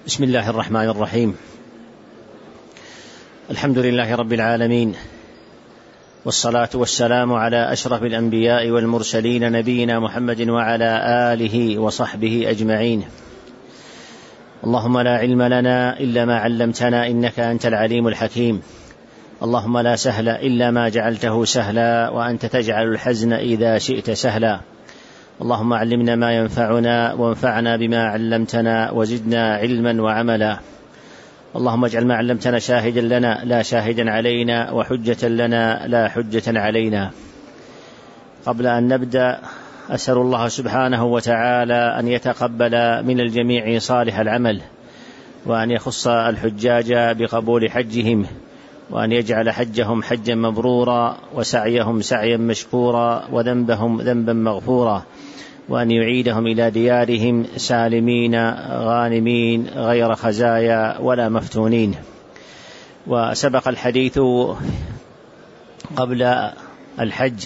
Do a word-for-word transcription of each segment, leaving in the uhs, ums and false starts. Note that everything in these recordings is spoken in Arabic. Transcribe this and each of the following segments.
بسم الله الرحمن الرحيم. الحمد لله رب العالمين، والصلاة والسلام على أشرف الأنبياء والمرسلين نبينا محمد وعلى آله وصحبه أجمعين. اللهم لا علم لنا إلا ما علمتنا إنك أنت العليم الحكيم. اللهم لا سهل إلا ما جعلته سهلا، وأنت تجعل الحزن إذا شئت سهلا. اللهم علمنا ما ينفعنا وانفعنا بما علمتنا وزدنا علما وعملا. اللهم اجعل ما علمتنا شاهدا لنا لا شاهدا علينا، وحجة لنا لا حجة علينا. قبل أن نبدأ أسأل الله سبحانه وتعالى أن يتقبل من الجميع صالح العمل، وأن يخص الحجاج بقبول حجهم، وأن يجعل حجهم حجا مبرورا، وسعيهم سعيا مشكورا، وذنبهم ذنبا مغفورا، وأن يعيدهم إلى ديارهم سالمين غانمين غير خزايا ولا مفتونين. وسبق الحديث قبل الحج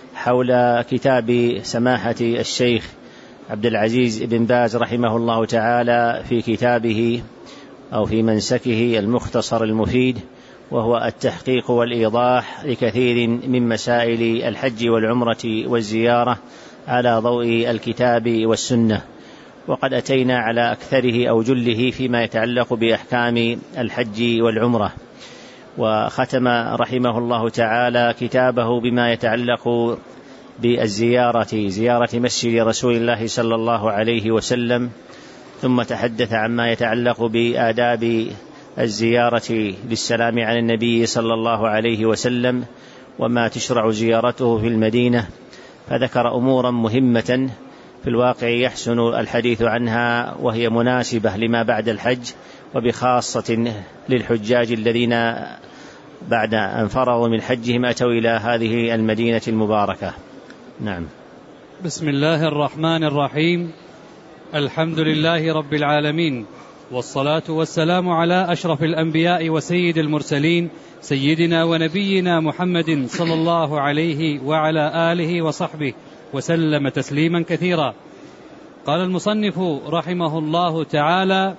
حول كتاب سماحة الشيخ عبد العزيز بن باز رحمه الله تعالى في كتابه أو في منسكه المختصر المفيد، وهو التحقيق والإيضاح لكثير من مسائل الحج والعمرة والزيارة على ضوء الكتاب والسنة. وقد أتينا على أكثره أو جله فيما يتعلق بأحكام الحج والعمرة. وختم رحمه الله تعالى كتابه بما يتعلق بالزيارة، زيارة مسجد رسول الله صلى الله عليه وسلم، ثم تحدث عما يتعلق بآداب الزيارة للسلام على النبي صلى الله عليه وسلم، وما تشرع زيارته في المدينة، فذكر أمورا مهمة في الواقع يحسن الحديث عنها، وهي مناسبة لما بعد الحج، وبخاصة للحجاج الذين بعد أن فرغوا من حجهم أتوا إلى هذه المدينة المباركة. نعم. بسم الله الرحمن الرحيم. الحمد لله رب العالمين، والصلاة والسلام على أشرف الأنبياء وسيد المرسلين سيدنا ونبينا محمد صلى الله عليه وعلى آله وصحبه وسلم تسليما كثيرا. قال المصنف رحمه الله تعالى: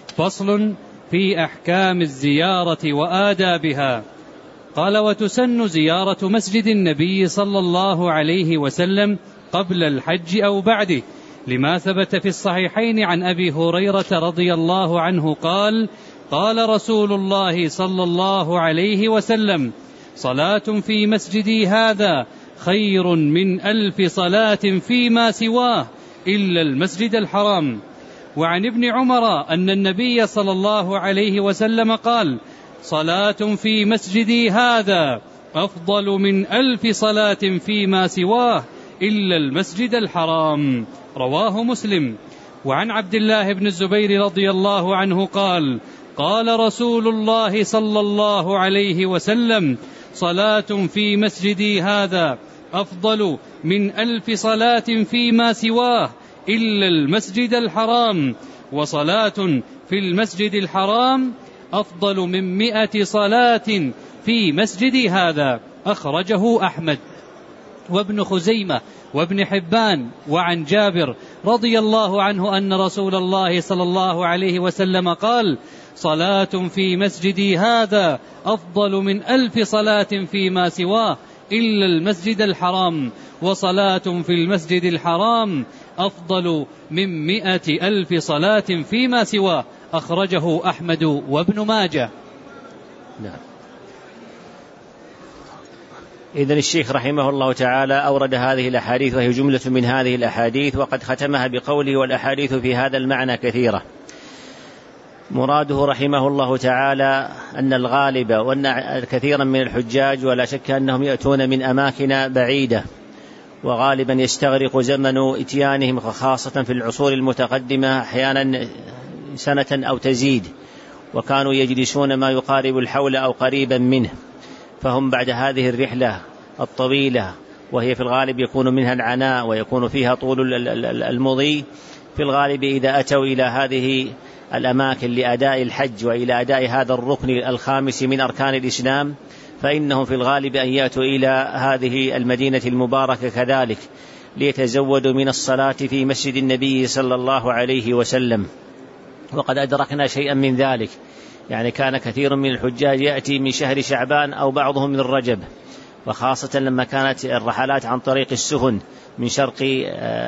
فصل في أحكام الزيارة وآدابها. قال: وتسن زيارة مسجد النبي صلى الله عليه وسلم قبل الحج أو بعده، لما ثبت في الصحيحين عن أبي هريرة رضي الله عنه قال: قال رسول الله صلى الله عليه وسلم: صلاة في مسجدي هذا خير من ألف صلاة فيما سواه إلا المسجد الحرام. وعن ابن عمر أن النبي صلى الله عليه وسلم قال: صلاة في مسجدي هذا أفضل من ألف صلاة فيما سواه إلا المسجد الحرام. رواه مسلم. وعن عبد الله بن الزبير رضي الله عنه قال: قال رسول الله صلى الله عليه وسلم: صلاة في مسجدي هذا أفضل من ألف صلاة فيما سواه إلا المسجد الحرام، وصلاة في المسجد الحرام أفضل من مئة صلاة في مسجدي هذا. أخرجه أحمد وابن خزيمة وابن حبان. وعن جابر رضي الله عنه أن رسول الله صلى الله عليه وسلم قال: صلاة في مسجدي هذا أفضل من ألف صلاة فيما سواه إلا المسجد الحرام، وصلاة في المسجد الحرام أفضل من مئة ألف صلاة فيما سواه. أخرجه أحمد وابن ماجه. نعم. إذن الشيخ رحمه الله تعالى أورد هذه الأحاديث، وهي جملة من هذه الأحاديث، وقد ختمها بقوله: والأحاديث في هذا المعنى كثيرة. مراده رحمه الله تعالى أن الغالب وأن كثيرا من الحجاج ولا شك أنهم يأتون من أماكن بعيدة، وغالبا يستغرق زمن إتيانهم، خاصة في العصور المتقدمة أحيانا سنة أو تزيد، وكانوا يجلسون ما يقارب الحول أو قريبا منه. فهم بعد هذه الرحلة الطويلة، وهي في الغالب يكون منها العناء ويكون فيها طول المضي، في الغالب إذا أتوا إلى هذه الأماكن لأداء الحج وإلى أداء هذا الركن الخامس من أركان الإسلام، فإنهم في الغالب أن يأتوا إلى هذه المدينة المباركة كذلك ليتزودوا من الصلاة في مسجد النبي صلى الله عليه وسلم. وقد أدركنا شيئا من ذلك، يعني كان كثير من الحجاج يأتي من شهر شعبان أو بعضهم من الرجب، وخاصة لما كانت الرحلات عن طريق السفن من شرق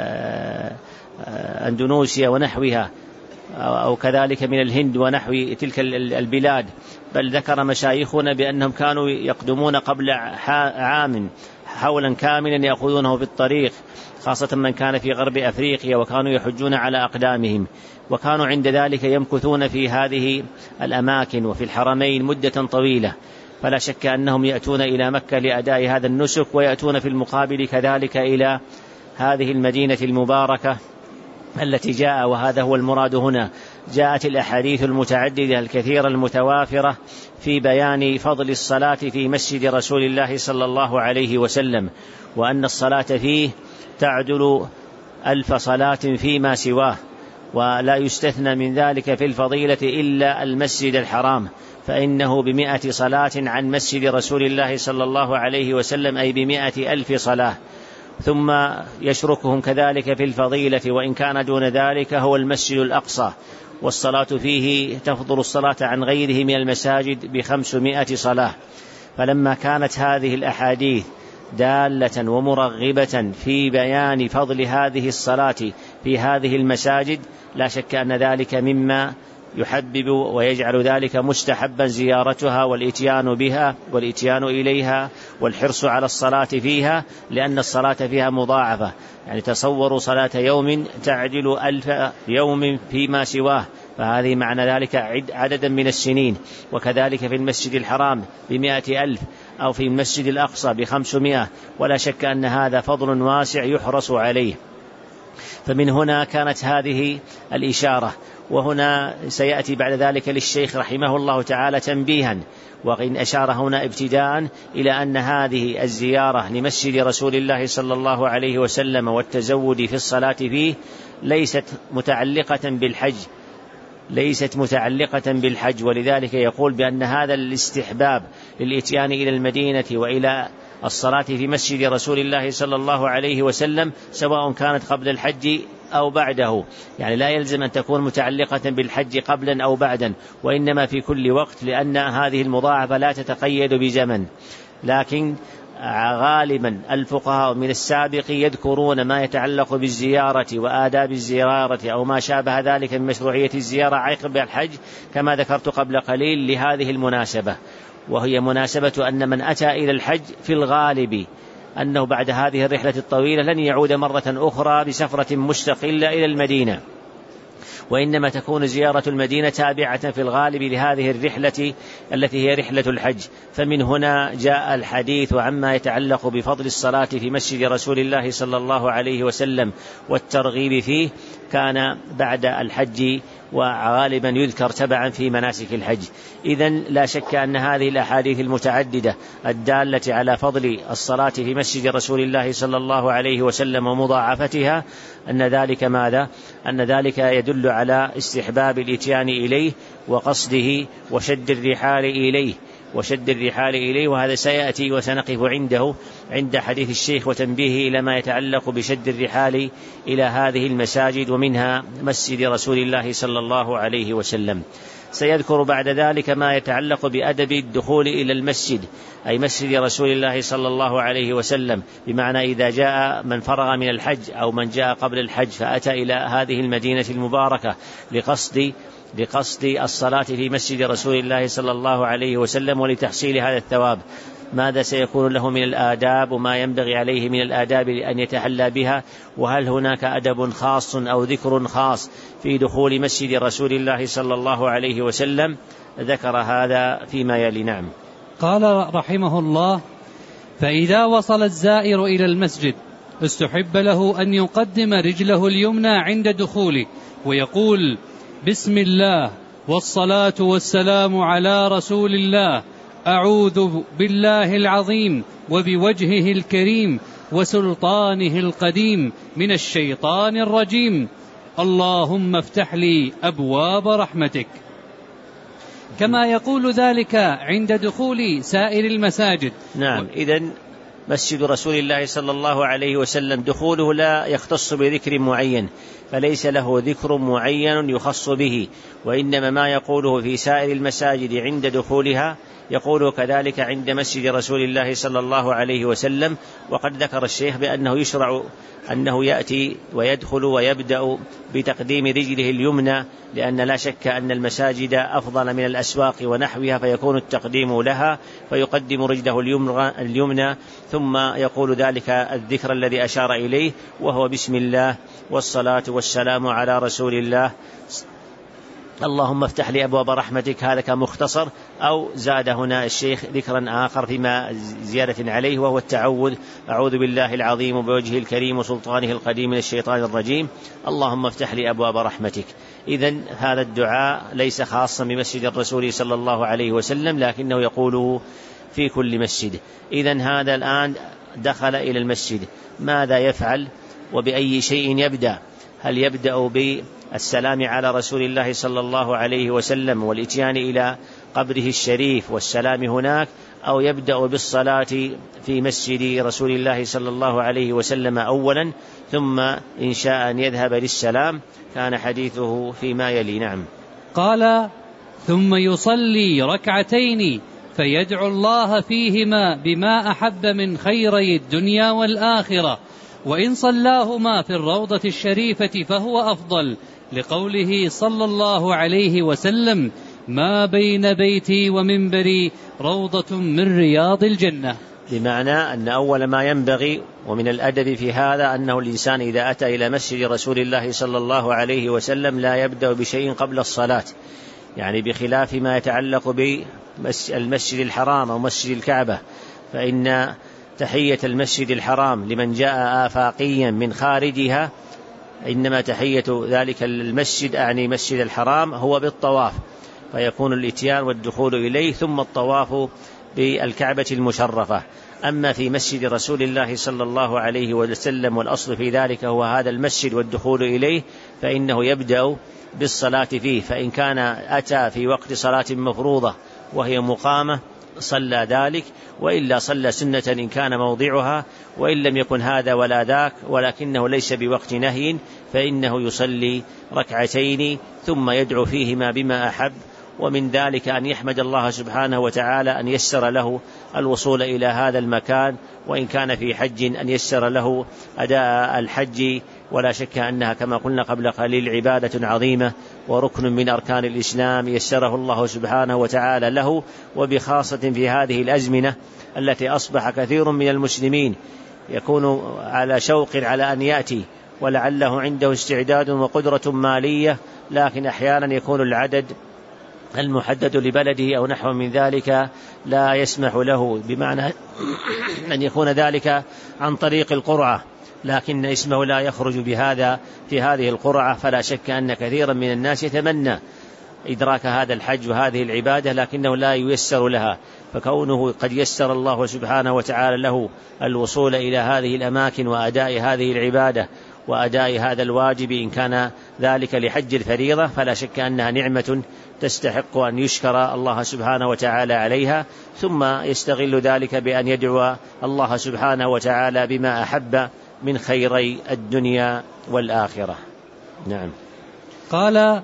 أندونيسيا ونحوها أو كذلك من الهند ونحو تلك البلاد. بل ذكر مشايخنا بأنهم كانوا يقدمون قبل عام حولا كاملا يأخذونه في الطريق، خاصة من كان في غرب أفريقيا، وكانوا يحجون على أقدامهم، وكانوا عند ذلك يمكثون في هذه الأماكن وفي الحرمين مدة طويلة. فلا شك أنهم يأتون إلى مكة لأداء هذا النسك، ويأتون في المقابل كذلك إلى هذه المدينة المباركة التي جاء، وهذا هو المراد هنا. جاءت الأحاديث المتعددة الكثيرة المتوافرة في بيان فضل الصلاة في مسجد رسول الله صلى الله عليه وسلم، وأن الصلاة فيه تعدل ألف صلاة فيما سواه، ولا يستثنى من ذلك في الفضيلة إلا المسجد الحرام، فإنه بمئة صلاة عن مسجد رسول الله صلى الله عليه وسلم، أي بمئة ألف صلاة. ثم يشركهم كذلك في الفضيلة وإن كان دون ذلك هو المسجد الأقصى، والصلاة فيه تفضل الصلاة عن غيره من المساجد بخمسمائة صلاة. فلما كانت هذه الأحاديث دالة ومرغبة في بيان فضل هذه الصلاة في هذه المساجد، لا شك أن ذلك مما يحبب ويجعل ذلك مستحبا زيارتها والإتيان بها والإتيان إليها والحرص على الصلاة فيها، لأن الصلاة فيها مضاعفة. يعني تصوروا صلاة يوم تعدل ألف يوم فيما سواه، فهذه معنى ذلك عددا من السنين. وكذلك في المسجد الحرام بمائة ألف، أو في المسجد الأقصى بخمسمائة، ولا شك أن هذا فضل واسع يحرص عليه. فمن هنا كانت هذه الإشارة. وهنا سيأتي بعد ذلك للشيخ رحمه الله تعالى تنبيها، وإن أشار هنا ابتداء إلى أن هذه الزيارة لمسجد رسول الله صلى الله عليه وسلم والتزود في الصلاة فيه ليست متعلقة بالحج ليست متعلقة بالحج ولذلك يقول بأن هذا الاستحباب للإتيان إلى المدينة وإلى الصلاة في مسجد رسول الله صلى الله عليه وسلم سواء كانت قبل الحج أو بعده، يعني لا يلزم أن تكون متعلقة بالحج قبلا أو بعدا، وإنما في كل وقت، لأن هذه المضاعفة لا تتقيد بزمن. لكن غالبا الفقهاء من السابق يذكرون ما يتعلق بالزيارة وآداب الزيارة أو ما شابه ذلك من مشروعية الزيارة عقب الحج، كما ذكرت قبل قليل لهذه المناسبة، وهي مناسبة أن من أتى إلى الحج في الغالب أنه بعد هذه الرحلة الطويلة لن يعود مرة أخرى بسفرة مستقلة إلى المدينة، وإنما تكون زيارة المدينة تابعة في الغالب لهذه الرحلة التي هي رحلة الحج. فمن هنا جاء الحديث عما يتعلق بفضل الصلاة في مسجد رسول الله صلى الله عليه وسلم والترغيب فيه، كان بعد الحج وغالبا يذكر تبعا في مناسك الحج. إذن لا شك أن هذه الأحاديث المتعددة الدالة على فضل الصلاة في مسجد رسول الله صلى الله عليه وسلم ومضاعفتها أن ذلك ماذا؟ أن ذلك يدل على استحباب الإتيان إليه وقصده وشد الرحال إليه وشد الرحال إليه وهذا سيأتي وسنقف عنده عند حديث الشيخ وتنبيه إلى ما يتعلق بشد الرحال إلى هذه المساجد ومنها مسجد رسول الله صلى الله عليه وسلم. سيذكر بعد ذلك ما يتعلق بأدب الدخول إلى المسجد، أي مسجد رسول الله صلى الله عليه وسلم، بمعنى إذا جاء من فرغ من الحج أو من جاء قبل الحج فأتى إلى هذه المدينة المباركة لقصد لقصد الصلاة في مسجد رسول الله صلى الله عليه وسلم ولتحصيل هذا الثواب، ماذا سيكون له من الآداب وما ينبغي عليه من الآداب لأن يتحلى بها، وهل هناك أدب خاص أو ذكر خاص في دخول مسجد رسول الله صلى الله عليه وسلم. ذكر هذا فيما يلي. نعم. قال رحمه الله: فإذا وصل الزائر إلى المسجد استحب له أن يقدم رجله اليمنى عند دخوله ويقول: بسم الله والصلاة والسلام على رسول الله، أعوذ بالله العظيم وبوجهه الكريم وسلطانه القديم من الشيطان الرجيم، اللهم افتح لي أبواب رحمتك. كما يقول ذلك عند دخول سائر المساجد. نعم. إذن مسجد رسول الله صلى الله عليه وسلم دخوله لا يختص بذكر معين، فليس له ذكر معين يخص به، وإنما ما يقوله في سائر المساجد عند دخولها يقوله كذلك عند مسجد رسول الله صلى الله عليه وسلم. وقد ذكر الشيخ بأنه يشرع أنه يأتي ويدخل ويبدأ بتقديم رجله اليمنى، لأن لا شك أن المساجد أفضل من الأسواق ونحوها، فيكون التقديم لها، فيقدم رجله اليمنى ثم يقول ذلك الذكر الذي أشار إليه، وهو بسم الله والصلاة والسلام على رسول الله، اللهم افتح لي أبواب رحمتك، هذا كمختصر. أو زاد هنا الشيخ ذكرا آخر فيما زيادة عليه، وهو التعوذ: أعوذ بالله العظيم بوجهه الكريم وسلطانه القديم من الشيطان الرجيم، اللهم افتح لي أبواب رحمتك. إذن هذا الدعاء ليس خاصا بمسجد الرسول صلى الله عليه وسلم، لكنه يقوله في كل مسجد. إذن هذا الآن دخل إلى المسجد، ماذا يفعل وبأي شيء يبدأ؟ هل يبدأ بالسلام على رسول الله صلى الله عليه وسلم والإتيان إلى قبره الشريف والسلام هناك، أو يبدأ بالصلاة في مسجد رسول الله صلى الله عليه وسلم أولا، ثم إن شاء أن يذهب للسلام؟ كان حديثه فيما يلي. نعم. قال: ثم يصلي ركعتين فيدعو الله فيهما بما أحب من خيري الدنيا والآخرة، وإن صلاهما في الروضة الشريفة فهو أفضل، لقوله صلى الله عليه وسلم: ما بين بيتي ومنبري روضة من رياض الجنة. بمعنى أن أول ما ينبغي ومن الأدب في هذا أنه الإنسان إذا أتى إلى مسجد رسول الله صلى الله عليه وسلم لا يبدأ بشيء قبل الصلاة، يعني بخلاف ما يتعلق بالمسجد الحرام أو مسجد الكعبة، فإن تحية المسجد الحرام لمن جاء آفاقيا من خارجها، إنما تحية ذلك المسجد أعني مسجد الحرام هو بالطواف، فيكون الإتيان والدخول إليه ثم الطواف بالكعبة المشرفة. أما في مسجد رسول الله صلى الله عليه وسلم والأصل في ذلك هو هذا المسجد والدخول إليه، فإنه يبدأ بالصلاة فيه، فإن كان أتى في وقت صلاة مفروضة وهي مقامة صلى ذلك، وإلا صلى سنة إن كان موضعها، وإن لم يكن هذا ولا ذاك ولكنه ليس بوقت نهي فإنه يصلي ركعتين ثم يدعو فيهما بما أحب، ومن ذلك أن يحمد الله سبحانه وتعالى أن يسر له الوصول إلى هذا المكان، وإن كان في حج أن يسر له أداء الحج، ولا شك أنها كما قلنا قبل قليل عبادة عظيمة وركن من أركان الإسلام يسره الله سبحانه وتعالى له، وبخاصة في هذه الأزمنة التي أصبح كثير من المسلمين يكون على شوق على أن يأتي، ولعله عنده استعداد وقدرة مالية، لكن أحيانا يكون العدد المحدد لبلده أو نحو من ذلك لا يسمح له، بمعنى أن يكون ذلك عن طريق القرعة، لكن اسمه لا يخرج بهذا في هذه القرعة، فلا شك أن كثيرا من الناس يتمنى إدراك هذا الحج وهذه العبادة لكنه لا ييسر لها، فكونه قد يسر الله سبحانه وتعالى له الوصول إلى هذه الأماكن وأداء هذه العبادة وأداء هذا الواجب إن كان ذلك لحج الفريضة، فلا شك أنها نعمة تستحق أن يشكر الله سبحانه وتعالى عليها، ثم يستغل ذلك بأن يدعو الله سبحانه وتعالى بما أحب من خيري الدنيا والآخرة. نعم. قال: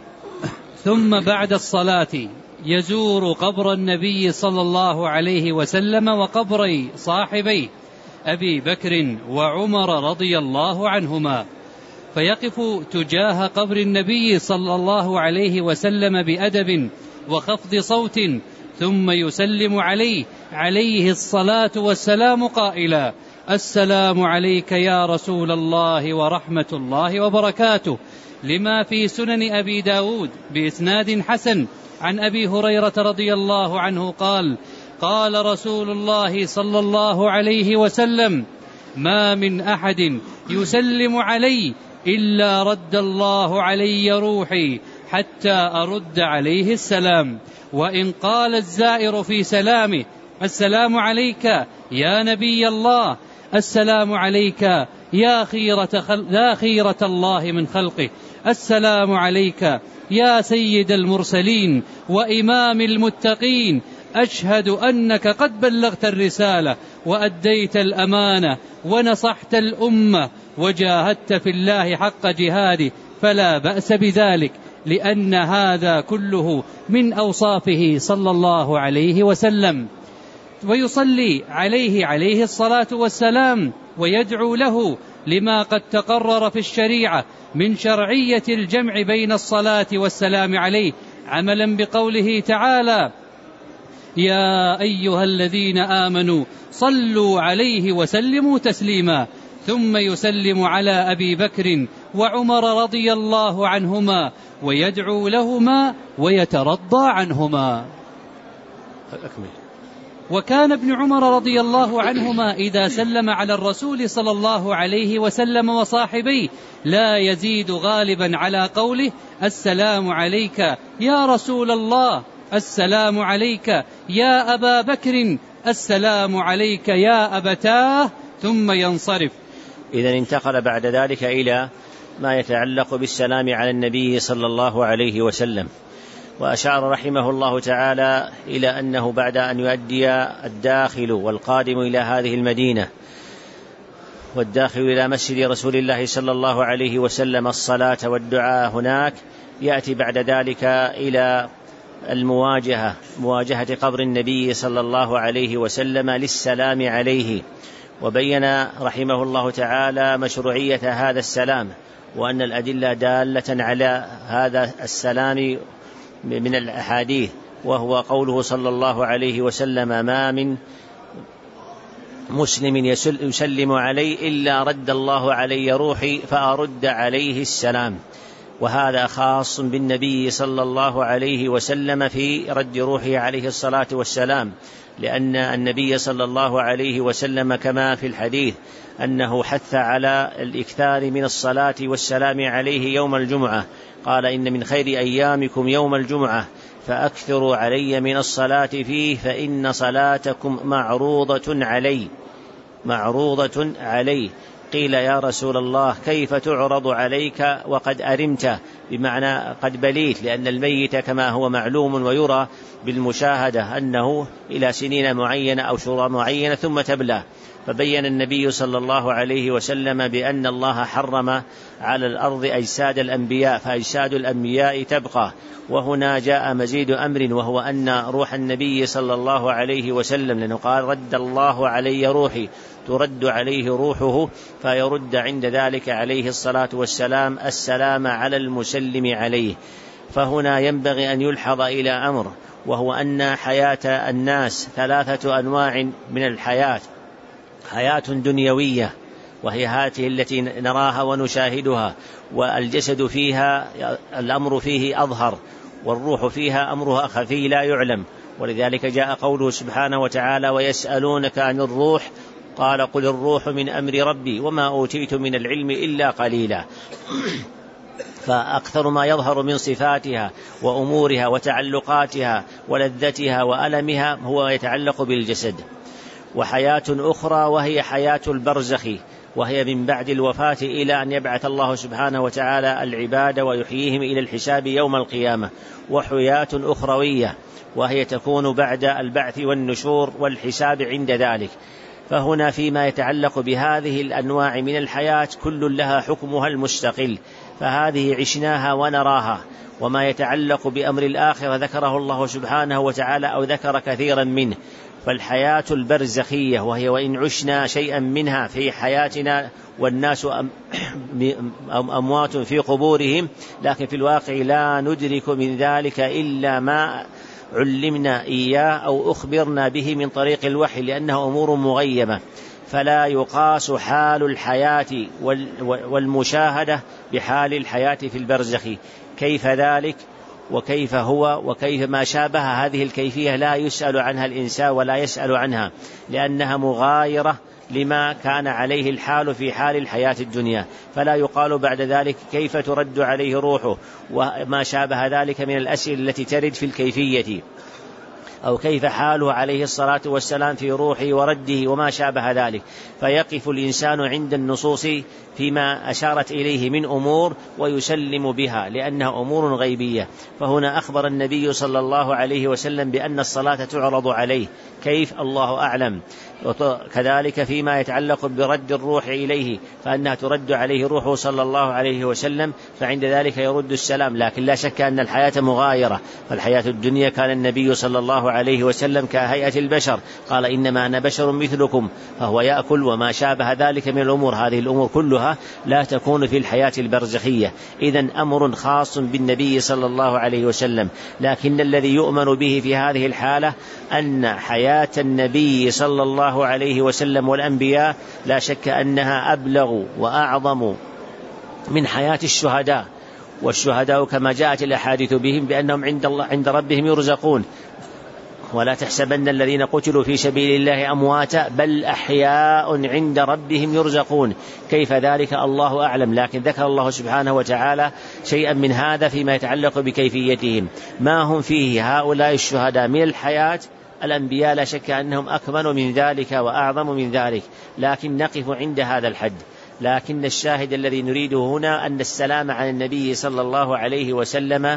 ثم بعد الصلاة يزور قبر النبي صلى الله عليه وسلم وقبري صاحبيه أبي بكر وعمر رضي الله عنهما، فيقف تجاه قبر النبي صلى الله عليه وسلم بأدب وخفض صوت، ثم يسلم عليه عليه الصلاة والسلام قائلا: السلام عليك يا رسول الله ورحمة الله وبركاته، لما في سنن أبي داود بإسناد حسن عن أبي هريرة رضي الله عنه قال: قال رسول الله صلى الله عليه وسلم: ما من أحد يسلم علي إلا رد الله علي روحي حتى أرد عليه السلام، وإن قال الزائر في سلامه: السلام عليك يا نبي الله، السلام عليك يا خيرة, خل... يا خيرة الله من خلقه، السلام عليك يا سيد المرسلين وإمام المتقين، أشهد أنك قد بلغت الرسالة وأديت الأمانة ونصحت الأمة وجاهدت في الله حق جهاده، فلا بأس بذلك، لأن هذا كله من أوصافه صلى الله عليه وسلم. ويصلي عليه عليه الصلاة والسلام ويدعو له لما قد تقرر في الشريعة من شرعية الجمع بين الصلاة والسلام عليه، عملا بقوله تعالى: يا أيها الذين آمنوا صلوا عليه وسلموا تسليما، ثم يسلم على أبي بكر وعمر رضي الله عنهما ويدعو لهما ويترضى عنهما. أكمل. وكان ابن عمر رضي الله عنهما إذا سلم على الرسول صلى الله عليه وسلم وصاحبيه لا يزيد غالبا على قوله: السلام عليك يا رسول الله، السلام عليك يا أبا بكر، السلام عليك يا أبتاه، ثم ينصرف. إذن انتقل بعد ذلك إلى ما يتعلق بالسلام على النبي صلى الله عليه وسلم، وأشار رحمه الله تعالى إلى أنه بعد أن يؤدي الداخل والقادم إلى هذه المدينة والداخل إلى مسجد رسول الله صلى الله عليه وسلم الصلاة والدعاء هناك، يأتي بعد ذلك إلى المواجهة مواجهة قبر النبي صلى الله عليه وسلم للسلام عليه، وبين رحمه الله تعالى مشروعية هذا السلام، وأن الأدلة دالة على هذا السلام من الأحاديث، وهو قوله صلى الله عليه وسلم: ما من مسلم يسلم علي إلا رد الله علي روحي فأرد عليه السلام. وهذا خاص بالنبي صلى الله عليه وسلم في رد روحه عليه الصلاة والسلام، لأن النبي صلى الله عليه وسلم كما في الحديث أنه حث على الإكثار من الصلاة والسلام عليه يوم الجمعة، قال: إن من خير أيامكم يوم الجمعة فأكثروا علي من الصلاة فيه فإن صلاتكم معروضة علي معروضة علي. قيل: يا رسول الله كيف تعرض عليك وقد أرمت؟ بمعنى قد بليت، لأن الميت كما هو معلوم ويرى بالمشاهدة أنه إلى سنين معينة أو شهور معينة ثم تبلى. فبين النبي صلى الله عليه وسلم بأن الله حرم على الأرض أجساد الأنبياء، فأجساد الأنبياء تبقى. وهنا جاء مزيد أمر، وهو أن روح النبي صلى الله عليه وسلم، لأنه قال: رد الله علي روحي، ترد عليه روحه، فيرد عند ذلك عليه الصلاة والسلام السلام على المسلم عليه. فهنا ينبغي أن يلحظ إلى أمر، وهو أن حياة الناس ثلاثة أنواع من الحياة: حياة دنيوية وهي هذه التي نراها ونشاهدها، والجسد فيها الأمر فيه أظهر، والروح فيها أمرها خفي لا يعلم. ولذلك جاء قوله سبحانه وتعالى: ويسألونك عن الروح قال: قل الروح من أمر ربي وما أوتيت من العلم إلا قليلا. فأكثر ما يظهر من صفاتها وأمورها وتعلقاتها ولذتها وألمها هو يتعلق بالجسد. وحياة أخرى وهي حياة البرزخ، وهي من بعد الوفاة إلى أن يبعث الله سبحانه وتعالى العباد ويحييهم إلى الحساب يوم القيامة. وحياة أخروية وهي تكون بعد البعث والنشور والحساب عند ذلك. فهنا فيما يتعلق بهذه الأنواع من الحياة كل لها حكمها المستقل، فهذه عشناها ونراها. وما يتعلق بأمر الآخرة ذكره الله سبحانه وتعالى أو ذكر كثيرا منه. فالحياة البرزخية وهي وإن عشنا شيئا منها في حياتنا والناس أموات في قبورهم، لكن في الواقع لا ندرك من ذلك إلا ما علمنا إياه أو أخبرنا به من طريق الوحي، لأنه أمور مغيبة. فلا يقاس حال الحياة والمشاهدة بحال الحياة في البرزخ. كيف ذلك وكيف هو وكيف ما شابه هذه الكيفية لا يسأل عنها الإنسان ولا يسأل عنها، لأنها مغايرة لما كان عليه الحال في حال الحياة الدنيا. فلا يقال بعد ذلك كيف ترد عليه روحه وما شابه ذلك من الأسئلة التي ترد في الكيفية. أو كيف حاله عليه الصلاة والسلام في روحه ورده وما شابه ذلك، فيقف الإنسان عند النصوص فيما أشارت إليه من أمور ويسلم بها لأنها أمور غيبية. فهنا أخبر النبي صلى الله عليه وسلم بأن الصلاة تعرض عليه، كيف؟ الله أعلم. كذلك فيما يتعلق برد الروح إليه فأنها ترد عليه روحه صلى الله عليه وسلم، فعند ذلك يرد السلام. لكن لا شك أن الحياة مغايرة، فالحياة الدنيا كان النبي صلى الله عليه وسلم كهيئة البشر، قال إنما أنا بشر مثلكم، فهو يأكل وما شابه ذلك من الأمور. هذه الأمور كلها لا تكون في الحياة البرزخية، إذن أمر خاص بالنبي صلى الله عليه وسلم. لكن الذي يؤمن به في هذه الحالة أن حياة النبي صلى الله عليه وسلم والأنبياء لا شك أنها أبلغ وأعظم من حياة الشهداء، والشهداء كما جاءت الأحاديث بهم بأنهم عند الله عند ربهم يرزقون. ولا تحسبن الذين قتلوا في سبيل الله أمواتا بل أحياء عند ربهم يرزقون. كيف ذلك؟ الله أعلم، لكن ذكر الله سبحانه وتعالى شيئا من هذا فيما يتعلق بكيفيتهم. ما هم فيه هؤلاء الشهداء من الحياة، الأنبياء لا شك أنهم أكمل من ذلك وأعظم من ذلك، لكن نقف عند هذا الحد. لكن الشاهد الذي نريده هنا أن السلام على النبي صلى الله عليه وسلم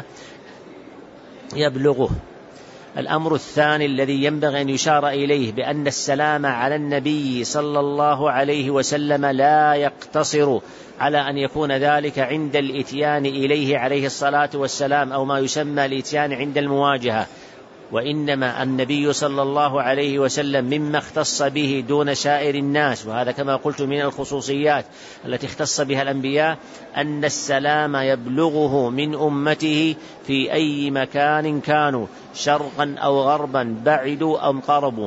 يبلغه. الأمر الثاني الذي ينبغي أن يشار إليه بأن السلام على النبي صلى الله عليه وسلم لا يقتصر على أن يكون ذلك عند الإتيان إليه عليه الصلاة والسلام أو ما يسمى الإتيان عند المواجهة، وإنما النبي صلى الله عليه وسلم مما اختص به دون سائر الناس، وهذا كما قلت من الخصوصيات التي اختص بها الأنبياء، أن السلام يبلغه من أمته في أي مكان كانوا، شرقا أو غربا، بعدوا أو قربوا.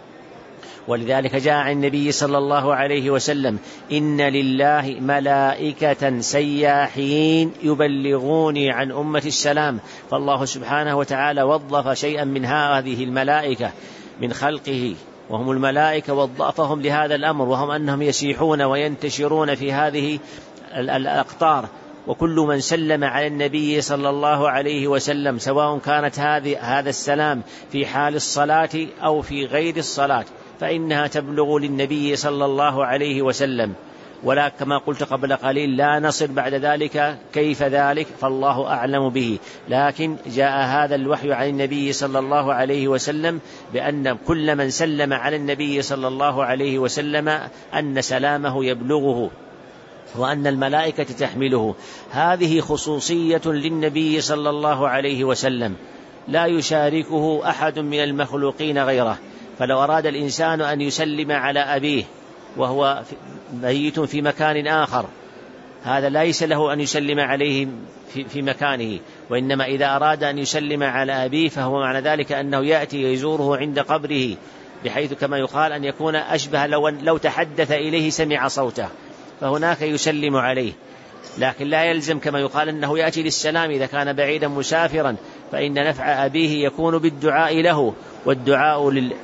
ولذلك جاء عن النبي صلى الله عليه وسلم: إن لله ملائكة سياحين يبلغوني عن أمة السلام. فالله سبحانه وتعالى وظف شيئا من هذه الملائكة من خلقه وهم الملائكة، وظفهم لهذا الأمر، وهم أنهم يسيحون وينتشرون في هذه الأقطار. وكل من سلم على النبي صلى الله عليه وسلم سواء كانت هذه هذا السلام في حال الصلاة أو في غير الصلاة فإنها تبلغ للنبي صلى الله عليه وسلم. ولا كما قلت قبل قليل لا نصل بعد ذلك كيف ذلك، فالله أعلم به. لكن جاء هذا الوحي عن النبي صلى الله عليه وسلم بأن كل من سلم على النبي صلى الله عليه وسلم أن سلامه يبلغه وأن الملائكة تحمله. هذه خصوصية للنبي صلى الله عليه وسلم لا يشاركه أحد من المخلوقين غيره. فلو أراد الإنسان أن يسلم على أبيه وهو ميت في مكان آخر، هذا ليس له أن يسلم عليه في, في مكانه، وإنما إذا أراد أن يسلم على أبيه فهو معنى ذلك أنه يأتي يزوره عند قبره، بحيث كما يقال أن يكون أشبه لو, لو تحدث إليه سمع صوته، فهناك يسلم عليه. لكن لا يلزم كما يقال أنه يأتي للسلام إذا كان بعيدا مسافرا، فإن نفع أبيه يكون بالدعاء له، والدعاء لل...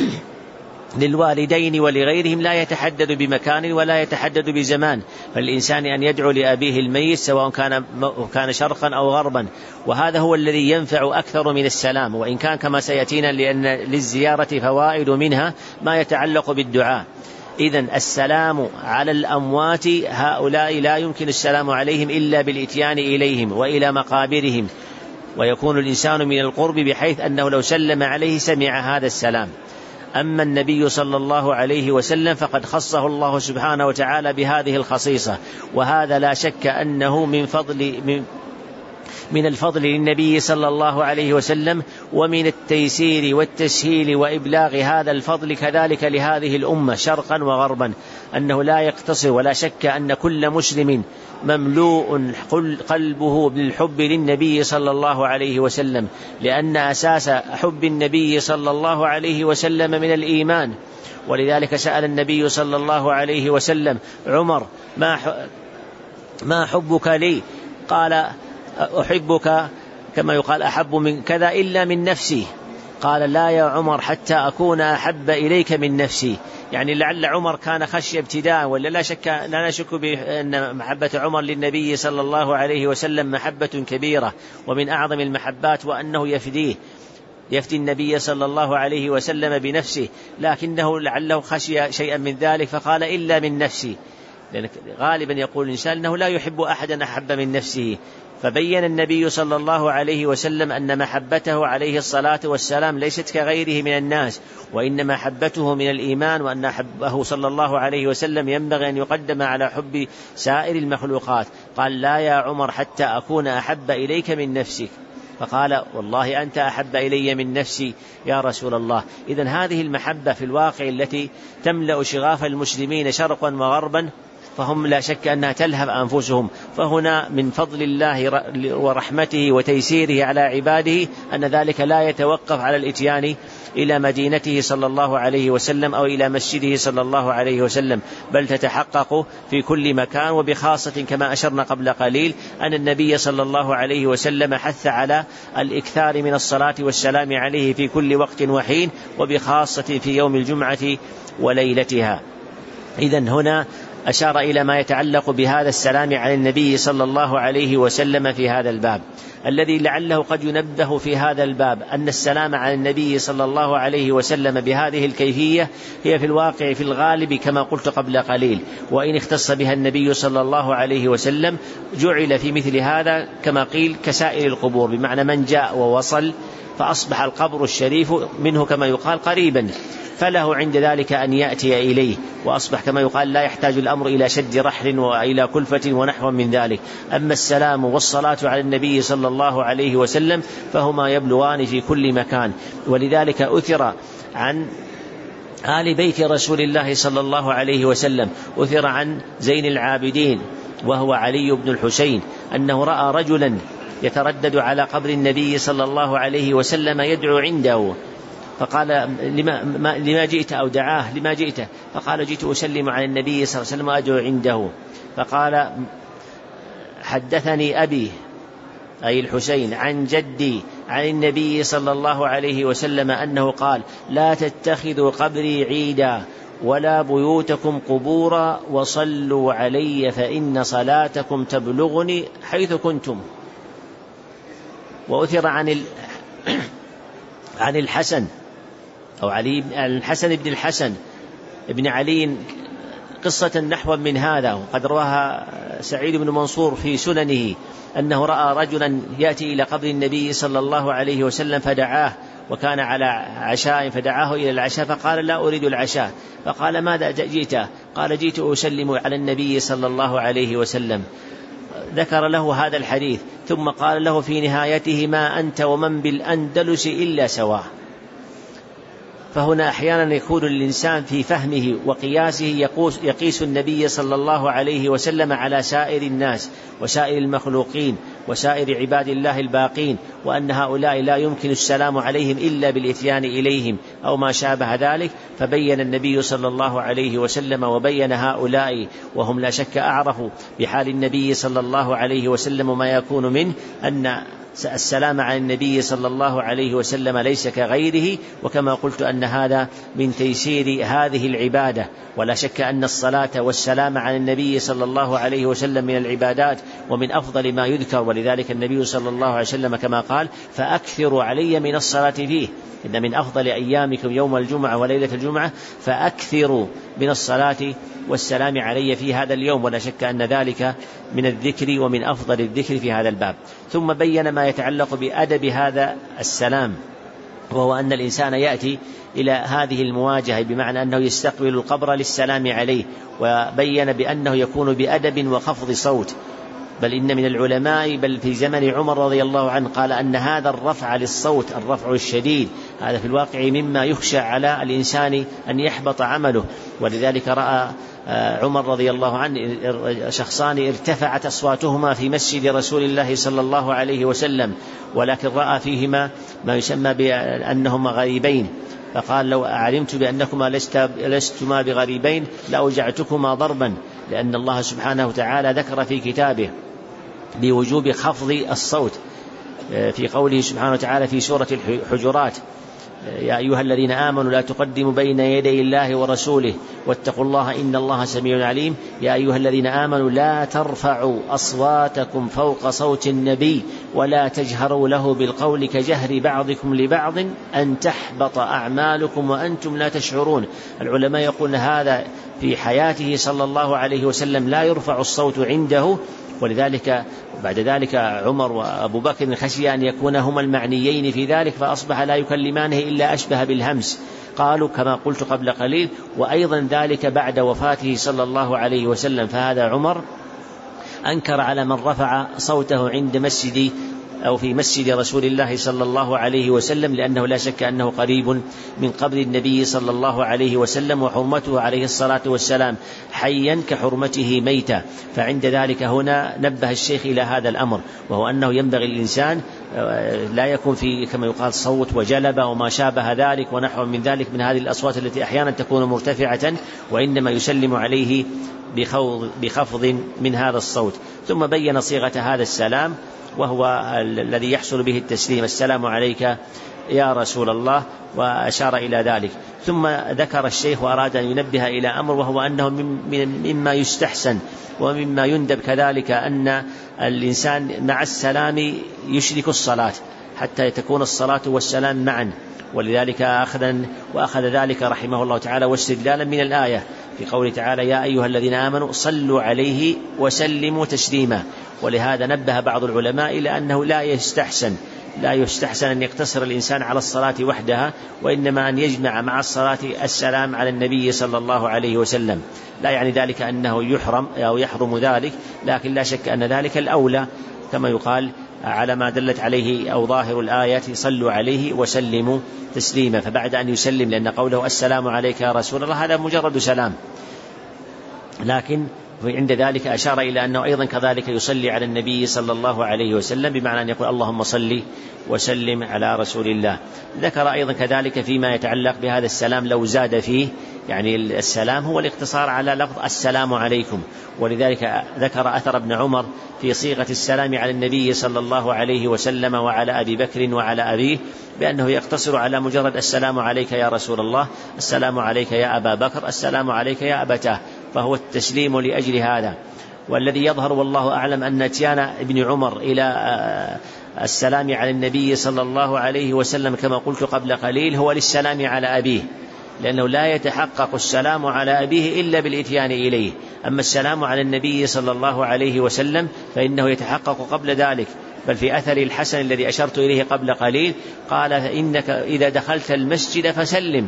للوالدين ولغيرهم لا يتحدد بمكان ولا يتحدد بزمان، فالإنسان أن يدعو لأبيه الميت سواء كان كان شرقا أو غربا، وهذا هو الذي ينفع أكثر من السلام، وإن كان كما سيأتينا لأن للزيارة فوائد منها ما يتعلق بالدعاء. إذن السلام على الأموات هؤلاء لا يمكن السلام عليهم إلا بالإتيان إليهم وإلى مقابرهم، ويكون الإنسان من القرب بحيث أنه لو سلم عليه سمع هذا السلام. أما النبي صلى الله عليه وسلم فقد خصه الله سبحانه وتعالى بهذه الخصيصة، وهذا لا شك أنه من فضل من من الفضل للنبي صلى الله عليه وسلم، ومن التيسير والتسهيل وإبلاغ هذا الفضل كذلك لهذه الأمة شرقا وغربا، أنه لا يقتصر. ولا شك أن كل مسلم مملوء قلبه بالحب للنبي صلى الله عليه وسلم، لأن أساس حب النبي صلى الله عليه وسلم من الإيمان. ولذلك سأل النبي صلى الله عليه وسلم عمر: ما ما حبك لي؟ قال: أحبك كما يقال أحب من كذا إلا من نفسي. قال: لا يا عمر حتى أكون أحب إليك من نفسي. يعني لعل عمر كان خشي ابتداء، ولا لا شك لا نشك بأن محبة عمر للنبي صلى الله عليه وسلم محبة كبيرة ومن أعظم المحبات، وأنه يفديه يفتي النبي صلى الله عليه وسلم بنفسه، لكنه لعله خشي شيئا من ذلك فقال إلا من نفسي، لأن غالبا يقول الإنسان أنه لا يحب أحدا أحب من نفسه. فبين النبي صلى الله عليه وسلم أن محبته عليه الصلاة والسلام ليست كغيره من الناس، وإن محبته من الإيمان، وأن حبه صلى الله عليه وسلم ينبغي أن يقدم على حب سائر المخلوقات. قال لا يا عمر حتى أكون أحب إليك من نفسك، فقال والله أنت أحب إلي من نفسي يا رسول الله. إذن هذه المحبة في الواقع التي تملأ شغاف المسلمين شرقا وغربا، فهم لا شك أنها تلهب أنفسهم. فهنا من فضل الله ورحمته وتيسيره على عباده أن ذلك لا يتوقف على الإتيان إلى مدينته صلى الله عليه وسلم أو إلى مسجده صلى الله عليه وسلم، بل تتحقق في كل مكان، وبخاصة كما أشرنا قبل قليل أن النبي صلى الله عليه وسلم حث على الإكثار من الصلاة والسلام عليه في كل وقت وحين، وبخاصة في يوم الجمعة وليلتها. إذن هنا أشار إلى ما يتعلق بهذا السلام على النبي صلى الله عليه وسلم في هذا الباب، الذي لعله قد ينبه في هذا الباب أن السلام على النبي صلى الله عليه وسلم بهذه الكيفية هي في الواقع في الغالب كما قلت قبل قليل، وإن اختص بها النبي صلى الله عليه وسلم جعل في مثل هذا كما قيل كسائر القبور، بمعنى من جاء ووصل فأصبح القبر الشريف منه كما يقال قريبا، فله عند ذلك أن يأتي إليه، وأصبح كما يقال لا يحتاج الأمر إلى شد رحل وإلى كلفة ونحو من ذلك. أما السلام والصلاة على النبي صلى الله عليه وسلم فهما يبلغان في كل مكان. ولذلك أثر عن آل بيت رسول الله صلى الله عليه وسلم، أثر عن زين العابدين وهو علي بن الحسين أنه رأى رجلا يتردد على قبر النبي صلى الله عليه وسلم يدعو عنده، فقال لما, لما جئت أو دعاه لما جئت؟ فقال جئت أسلم على النبي صلى الله عليه وسلم وأدعو عنده. فقال حدثني أبي أي الحسين عن جدي عن النبي صلى الله عليه وسلم أنه قال لا تتخذوا قبري عيدا ولا بيوتكم قبورا وصلوا علي فإن صلاتكم تبلغني حيث كنتم. وأثر عن ال... عن الحسن أو علي الحسن بن الحسن ابن علي قصة نحو من هذا، وقد رواها سعيد بن منصور في سننه أنه رأى رجلا يأتي إلى قبر النبي صلى الله عليه وسلم فدعاه، وكان على عشاء فدعاه إلى العشاء فقال لا أريد العشاء، فقال ماذا جئت؟ قال جئت أسلم على النبي صلى الله عليه وسلم. ذكر له هذا الحديث ثم قال له في نهايته ما أنت ومن بالأندلس إلا سواء. فهنا أحيانا يكون الإنسان في فهمه وقياسه يقيس النبي صلى الله عليه وسلم على سائر الناس وسائر المخلوقين وسائر عباد الله الباقين، وأن هؤلاء لا يمكن السلام عليهم إلا بالإتيان إليهم أو ما شابه ذلك. فبين النبي صلى الله عليه وسلم وبين هؤلاء وهم لا شك أعرفوا بحال النبي صلى الله عليه وسلم وما يكون منه أن السلام على النبي صلى الله عليه وسلم ليس كغيره، وكما قلت أن هذا من تيسير هذه العبادة. ولا شك أن الصلاة والسلام على النبي صلى الله عليه وسلم من العبادات ومن أفضل ما يذكر، ولذلك النبي صلى الله عليه وسلم كما قال فأكثروا علي من الصلاة فيه، إن من أفضل أيامكم يوم الجمعة وليلة الجمعة فأكثروا من الصلاة والسلام علي في هذا اليوم. ولا شك أن ذلك من الذكر ومن أفضل الذكر في هذا الباب. ثم بين ما يتعلق بأدب هذا السلام، وهو أن الإنسان يأتي إلى هذه المواجهة بمعنى أنه يستقبل القبر للسلام عليه، وبين بأنه يكون بأدب وخفض صوت. بل إن من العلماء بل في زمن عمر رضي الله عنه قال أن هذا الرفع للصوت الرفع الشديد هذا في الواقع مما يخشى على الإنسان أن يحبط عمله. ولذلك رأى عمر رضي الله عنه شخصان ارتفعت أصواتهما في مسجد رسول الله صلى الله عليه وسلم، ولكن رأى فيهما ما يسمى بأنهما غريبين، فقال لو علمت بأنكما لستما بغريبين لأوجعتكما ضربا، لأن الله سبحانه وتعالى ذكر في كتابه بوجوب خفض الصوت في قوله سبحانه وتعالى في سورة الحجرات يا أيها الذين آمنوا لا تقدموا بين يدي الله ورسوله واتقوا الله إن الله سميع عليم. يا أيها الذين آمنوا لا ترفعوا أصواتكم فوق صوت النبي ولا تجهروا له بالقول كجهر بعضكم لبعض أن تحبط أعمالكم وأنتم لا تشعرون. العلماء يقولون هذا في حياته صلى الله عليه وسلم لا يرفع الصوت عنده، ولذلك بعد ذلك عمر وأبو بكر خشي أن يكون هما المعنيين في ذلك فأصبح لا يكلمانه إلا أشبه بالهمس. قالوا كما قلت قبل قليل وأيضا ذلك بعد وفاته صلى الله عليه وسلم، فهذا عمر أنكر على من رفع صوته عند مسجد أو في مسجد رسول الله صلى الله عليه وسلم، لأنه لا شك أنه قريب من قبر النبي صلى الله عليه وسلم، وحرمته عليه الصلاة والسلام حيا كحرمته ميتا. فعند ذلك هنا نبه الشيخ إلى هذا الأمر، وهو أنه ينبغي الإنسان لا يكون في كما يقال صوت وجلبة وما شابه ذلك ونحو من ذلك من هذه الأصوات التي أحيانا تكون مرتفعة، وإنما يسلم عليه بخفض من هذا الصوت. ثم بين صيغة هذا السلام وهو الذي يحصل به التسليم: السلام عليك يا رسول الله، وأشار إلى ذلك. ثم ذكر الشيخ وأراد أن ينبه إلى أمر، وهو أنه مما يستحسن ومما يندب كذلك أن الإنسان مع السلام يشرك الصلاة حتى تكون الصلاة والسلام معا، ولذلك أخذا وأخذ ذلك رحمه الله تعالى واستدلالا من الآية في قوله تعالى: يا أيها الذين آمنوا صلوا عليه وسلموا تسليما. ولهذا نبه بعض العلماء إلى أنه لا يستحسن لا يستحسن أن يقتصر الإنسان على الصلاة وحدها، وإنما أن يجمع مع الصلاة السلام على النبي صلى الله عليه وسلم. لا يعني ذلك أنه يحرم أو يحرم ذلك، لكن لا شك أن ذلك الأولى كما يقال على ما دلت عليه أو ظاهر الآيات: صلوا عليه وسلموا تسليما. فبعد أن يسلم، لأن قوله السلام عليك يا رسول الله هذا مجرد سلام، لكن عند ذلك أشار إلى أنه أيضا كذلك يصلي على النبي صلى الله عليه وسلم، بمعنى أن يقول اللهم صل وسلم على رسول الله. ذكر أيضا كذلك فيما يتعلق بهذا السلام لو زاد فيه، يعني السلام هو الاقتصار على لفظ السلام عليكم، ولذلك ذكر أثر ابن عمر في صيغة السلام على النبي صلى الله عليه وسلم وعلى أبي بكر وعلى أبيه، بأنه يقتصر على مجرد السلام عليك يا رسول الله، السلام عليك يا أبا بكر، السلام عليك يا أبتاه، فهو التسليم لأجل هذا. والذي يظهر والله أعلم أن اتيان ابن عمر إلى السلام على النبي صلى الله عليه وسلم كما قلت قبل قليل هو للسلام على أبيه، لأنه لا يتحقق السلام على أبيه إلا بالإتيان إليه. أما السلام على النبي صلى الله عليه وسلم فإنه يتحقق قبل ذلك. بل في أثر الحسن الذي أشرت إليه قبل قليل قال: إنك إذا دخلت المسجد فسلم.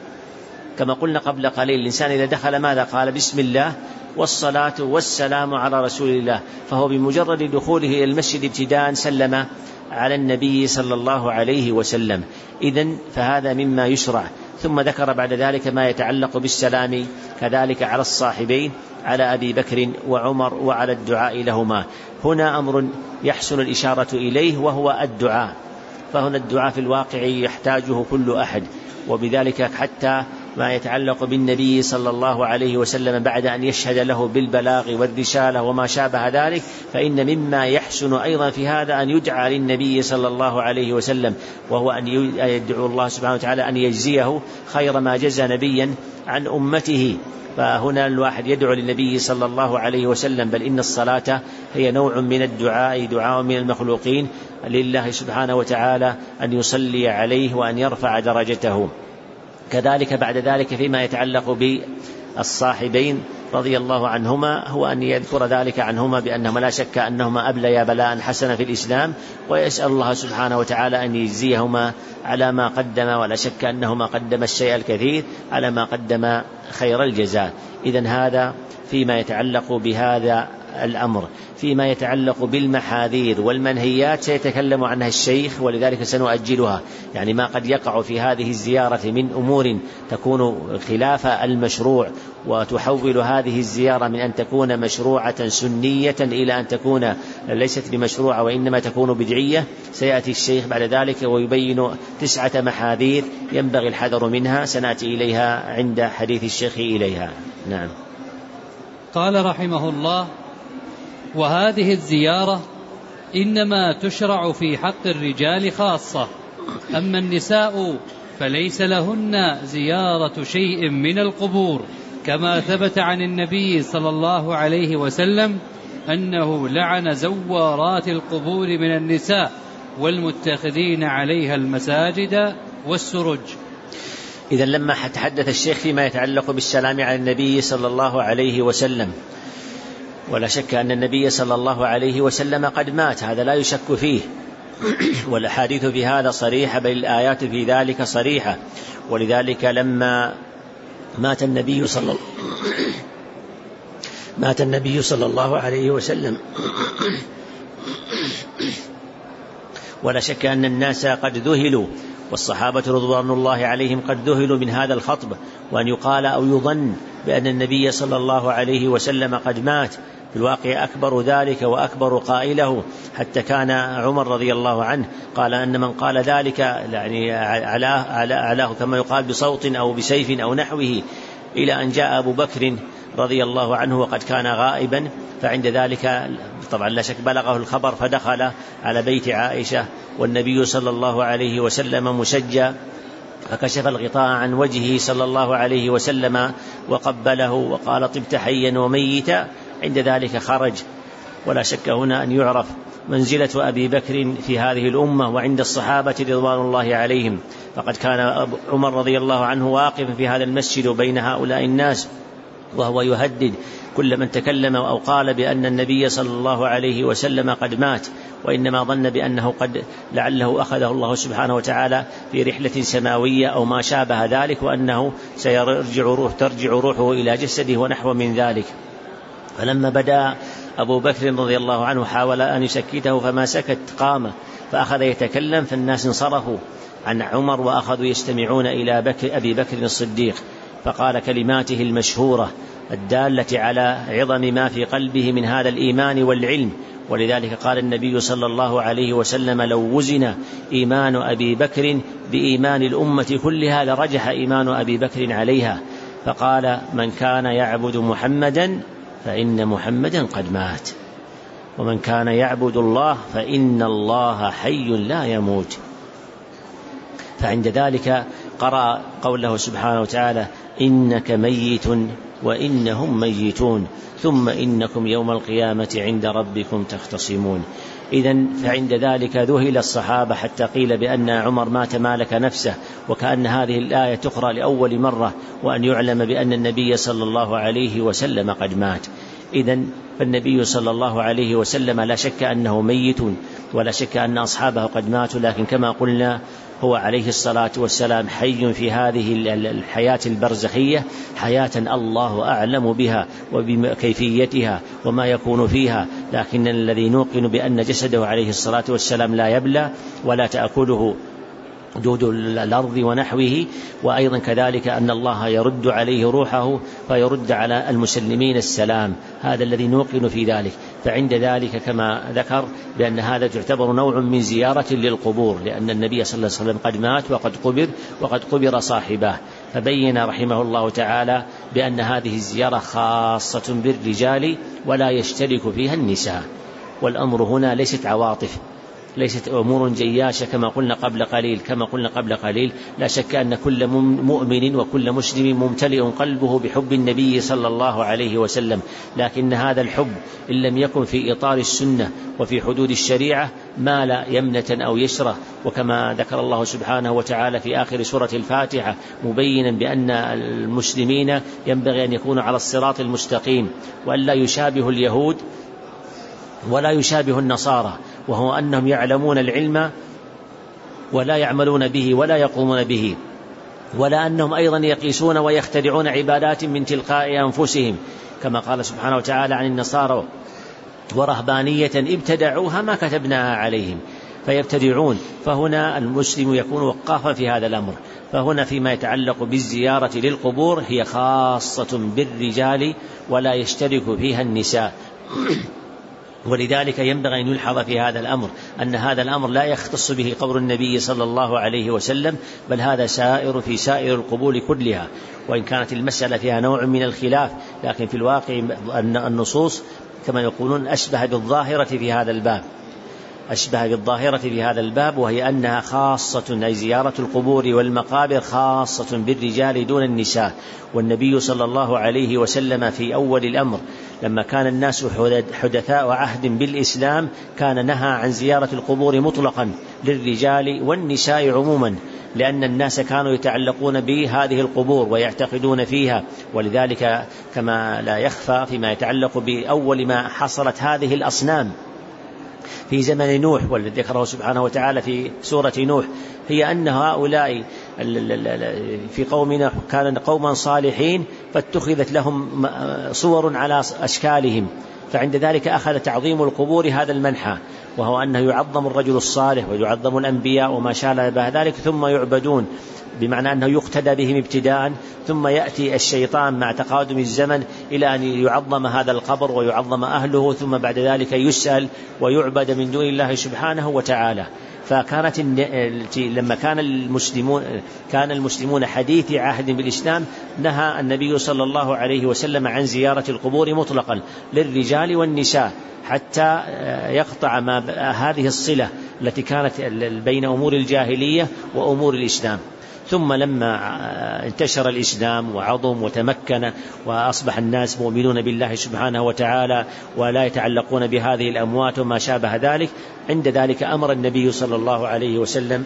كما قلنا قبل قليل الإنسان إذا دخل ماذا قال؟ بسم الله والصلاة والسلام على رسول الله، فهو بمجرد دخوله إلى المسجد ابتداء سلم على النبي صلى الله عليه وسلم. إذن فهذا مما يشرع. ثم ذكر بعد ذلك ما يتعلق بالسلام كذلك على الصاحبين، على أبي بكر وعمر، وعلى الدعاء لهما. هنا أمر يحسن الإشارة إليه وهو الدعاء، فهنا الدعاء في الواقع يحتاجه كل أحد، وبذلك حتى ما يتعلق بالنبي صلى الله عليه وسلم بعد أن يشهد له بالبلاغ والرسالة وما شابه ذلك، فإن مما يحسن أيضا في هذا أن يدعى للنبي صلى الله عليه وسلم، وهو أن يدعو الله سبحانه وتعالى أن يجزيه خير ما جزى نبيا عن أمته. فهنا الواحد يدعو للنبي صلى الله عليه وسلم، بل إن الصلاة هي نوع من الدعاء، دعاء من المخلوقين لله سبحانه وتعالى أن يصلي عليه وأن يرفع درجته. كذلك بعد ذلك فيما يتعلق بالصاحبين رضي الله عنهما هو أن يذكر ذلك عنهما بأنهما لا شك أنهما أبليا بلاء حسنا في الإسلام، ويسأل الله سبحانه وتعالى أن يجزيهما على ما قدم، ولا شك أنهما قدم الشيء الكثير على ما قدم خير الجزاء. إذن هذا فيما يتعلق بهذا الأمر. فيما يتعلق بالمحاذير والمنهيات سيتكلم عنها الشيخ، ولذلك سنؤجلها، يعني ما قد يقع في هذه الزيارة من أمور تكون خلاف المشروع وتحول هذه الزيارة من أن تكون مشروعة سنية إلى أن تكون ليست بمشروعة وإنما تكون بدعية. سيأتي الشيخ بعد ذلك ويبين تسعة محاذير ينبغي الحذر منها، سنأتي إليها عند حديث الشيخ إليها. نعم. قال رحمه الله: وهذه الزيارة إنما تشرع في حق الرجال خاصة، أما النساء فليس لهن زيارة شيء من القبور، كما ثبت عن النبي صلى الله عليه وسلم أنه لعن زوارات القبور من النساء والمتخذين عليها المساجد والسرج. إذا لما تحدث الشيخ فيما يتعلق بالسلام على النبي صلى الله عليه وسلم، ولا شك أن النبي صلى الله عليه وسلم قد مات، هذا لا يشك فيه، والأحاديث في هذا صريحة، بل الآيات في ذلك صريحة. ولذلك لما مات النبي صلى الله مات النبي صلى الله عليه وسلم ولا شك أن الناس قد ذهلوا، والصحابة رضوان الله عليهم قد ذهلوا من هذا الخطب، وأن يقال أو يظن بأن النبي صلى الله عليه وسلم قد مات. في الواقع أكبر ذلك وأكبر قائله، حتى كان عمر رضي الله عنه قال أن من قال ذلك يعني علاه, علاه كما يقال بصوت أو بسيف أو نحوه، إلى أن جاء أبو بكر رضي الله عنه وقد كان غائبا، فعند ذلك طبعا لا شك بلغه الخبر فدخل على بيت عائشة والنبي صلى الله عليه وسلم مسجى، فكشف الغطاء عن وجهه صلى الله عليه وسلم وقبله وقال طبت حيا وميتا. عند ذلك خرج. ولا شك هنا أن يعرف منزلة أبي بكر في هذه الأمة وعند الصحابة رضوان الله عليهم، فقد كان عمر رضي الله عنه واقفا في هذا المسجد بين هؤلاء الناس وهو يهدد كل من تكلم أو قال بأن النبي صلى الله عليه وسلم قد مات، وإنما ظن بأنه قد لعله أخذه الله سبحانه وتعالى في رحلة سماوية أو ما شابه ذلك، وأنه سيرجع روح ترجع روحه إلى جسده ونحو من ذلك. فلما بدأ أبو بكر رضي الله عنه حاول أن يسكته فما سكت، قام فأخذ يتكلم، فالناس انصرفوا عن عمر وأخذوا يستمعون إلى بكر أبي بكر الصديق، فقال كلماته المشهورة الدالة على عظم ما في قلبه من هذا الإيمان والعلم. ولذلك قال النبي صلى الله عليه وسلم لو وزن إيمان أبي بكر بإيمان الأمة كلها لرجح إيمان أبي بكر عليها، فقال من كان يعبد محمدا فإن محمدا قد مات، ومن كان يعبد الله فإن الله حي لا يموت. فعند ذلك قرأ قوله سبحانه وتعالى إنك ميت وإنهم ميتون ثم إنكم يوم القيامة عند ربكم تختصمون. إذن فعند ذلك ذهل الصحابة حتى قيل بأن عمر مات مالك نفسه، وكأن هذه الآية تقرأ لأول مرة، وأن يعلم بأن النبي صلى الله عليه وسلم قد مات. إذن فالنبي صلى الله عليه وسلم لا شك أنه ميت، ولا شك أن أصحابه قد ماتوا، لكن كما قلنا هو عليه الصلاة والسلام حي في هذه الحياة البرزخية، حياة الله أعلم بها وبكيفيتها وما يكون فيها، لكن الذي نوقن بأن جسده عليه الصلاة والسلام لا يبلى ولا تأكله دود الأرض ونحوه، وأيضا كذلك أن الله يرد عليه روحه فيرد على المسلمين السلام، هذا الذي نوقن في ذلك. فعند ذلك كما ذكر بأن هذا تعتبر نوع من زيارة للقبور، لأن النبي صلى الله عليه وسلم قد مات وقد قبر وقد قبر صاحبه، فبين رحمه الله تعالى بأن هذه الزيارة خاصة بالرجال ولا يشترك فيها النساء. والأمر هنا ليست عواطف، ليست أمور جياشة كما قلنا قبل قليل كما قلنا قبل قليل لا شك أن كل مؤمن وكل مسلم ممتلئ قلبه بحب النبي صلى الله عليه وسلم، لكن هذا الحب إن لم يكن في إطار السنة وفي حدود الشريعة مال يمنة أو يسرة. وكما ذكر الله سبحانه وتعالى في آخر سورة الفاتحة مبينا بأن المسلمين ينبغي أن يكونوا على الصراط المستقيم، وأن لا يشابه اليهود ولا يشابه النصارى، وهو أنهم يعلمون العلم ولا يعملون به ولا يقومون به، ولا أنهم أيضا يقيسون ويخترعون عبادات من تلقاء أنفسهم، كما قال سبحانه وتعالى عن النصارى ورهبانية ابتدعوها ما كتبناها عليهم فيبتدعون. فهنا المسلم يكون وقافا في هذا الأمر. فهنا فيما يتعلق بالزيارة للقبور هي خاصة بالرجال ولا يشترك فيها النساء. ولذلك ينبغي أن يلحظ في هذا الأمر أن هذا الأمر لا يختص به قبر النبي صلى الله عليه وسلم، بل هذا سائر في سائر القبور كلها، وإن كانت المسألة فيها نوع من الخلاف، لكن في الواقع أن النصوص كما يقولون أشبه بالظاهرة في هذا الباب. أشبه بالظاهرة في هذا الباب، وهي أنها خاصة، أي زيارة القبور والمقابر خاصة بالرجال دون النساء. والنبي صلى الله عليه وسلم في أول الأمر لما كان الناس حدثاء عهد بالإسلام كان نهى عن زيارة القبور مطلقا للرجال والنساء عموما، لأن الناس كانوا يتعلقون بهذه القبور ويعتقدون فيها. ولذلك كما لا يخفى فيما يتعلق بأول ما حصلت هذه الأصنام في زمن نوح، والذي ذكره سبحانه وتعالى في سورة نوح، هي أن هؤلاء في قوم نوح كانوا قوما صالحين فاتخذت لهم صور على أشكالهم، فعند ذلك أخذ تعظيم القبور هذا المنحى، وهو أنه يعظم الرجل الصالح ويعظم الأنبياء وما شابه ذلك ثم يعبدون، بمعنى أنه يقتدى بهم ابتداء، ثم يأتي الشيطان مع تقادم الزمن إلى أن يعظم هذا القبر ويعظم أهله، ثم بعد ذلك يسأل ويعبد من دون الله سبحانه وتعالى. فكانت لما كان المسلمون كان المسلمون حديث عهد بالإسلام نهى النبي صلى الله عليه وسلم عن زيارة القبور مطلقا للرجال والنساء، حتى يقطع ما هذه الصلة التي كانت بين أمور الجاهلية وأمور الإسلام. ثم لما انتشر الإسلام وعظم وتمكن وأصبح الناس مؤمنون بالله سبحانه وتعالى ولا يتعلقون بهذه الأموات وما شابه ذلك، عند ذلك أمر النبي صلى الله عليه وسلم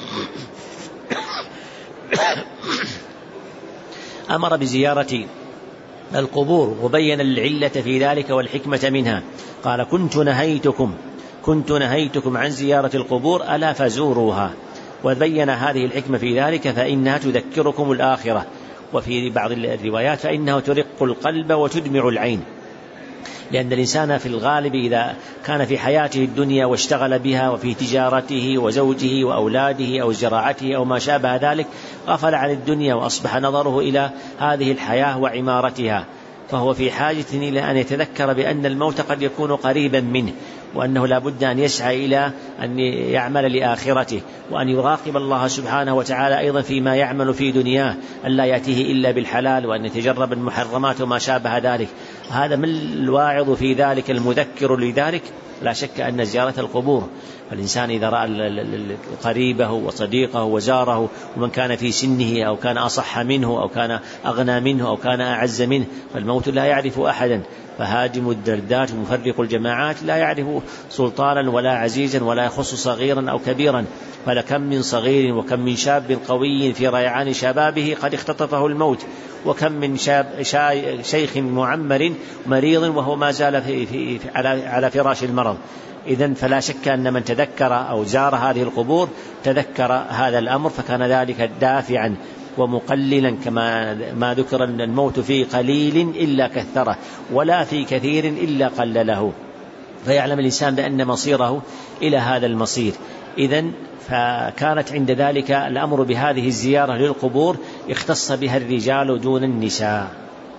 أمر بزيارة القبور وبين العلة في ذلك والحكمة منها. قال كنت نهيتكم كنت نهيتكم عن زيارة القبور ألا فزوروها، وبين هذه الحكمة في ذلك فإنها تذكركم الآخرة، وفي بعض الروايات فإنها ترق القلب وتدمع العين، لأن الإنسان في الغالب إذا كان في حياته الدنيا واشتغل بها وفي تجارته وزوجه وأولاده أو زراعته أو ما شابه ذلك غفل عن الدنيا وأصبح نظره إلى هذه الحياة وعمارتها، فهو في حاجة إلى أن يتذكر بأن الموت قد يكون قريبا منه، وأنه لا بد أن يسعى إلى أن يعمل لآخرته، وأن يراقب الله سبحانه وتعالى أيضا فيما يعمل في دنياه، أن لا يأتيه إلا بالحلال، وأن يتجرب المحرمات وما شابه ذلك. هذا من الواعظ في ذلك المذكر لذلك. لا شك أن زيارة القبور، فالإنسان إذا رأى قريبه وصديقه وزاره ومن كان في سنه أو كان أصح منه أو كان أغنى منه أو كان أعز منه، فالموت لا يعرف أحدا، فهادم الدردات ومفرق الجماعات لا يعرف سلطانا ولا عزيزا ولا يخص صغيرا أو كبيرا. فلكم من صغير وكم من شاب قوي في ريعان شبابه قد اختطفه الموت، وكم من شاب شيخ معمر مريض وهو ما زال في في على على فراش المرض. إذن فلا شك أن من تذكر أو زار هذه القبور تذكر هذا الأمر، فكان ذلك دافعا ومقللا، كما ما ذكر أن الموت في قليل إلا كثره ولا في كثير إلا قلله، فيعلم الإنسان بأن مصيره إلى هذا المصير. إذن فكانت عند ذلك الأمر بهذه الزيارة للقبور اختص بها الرجال دون النساء.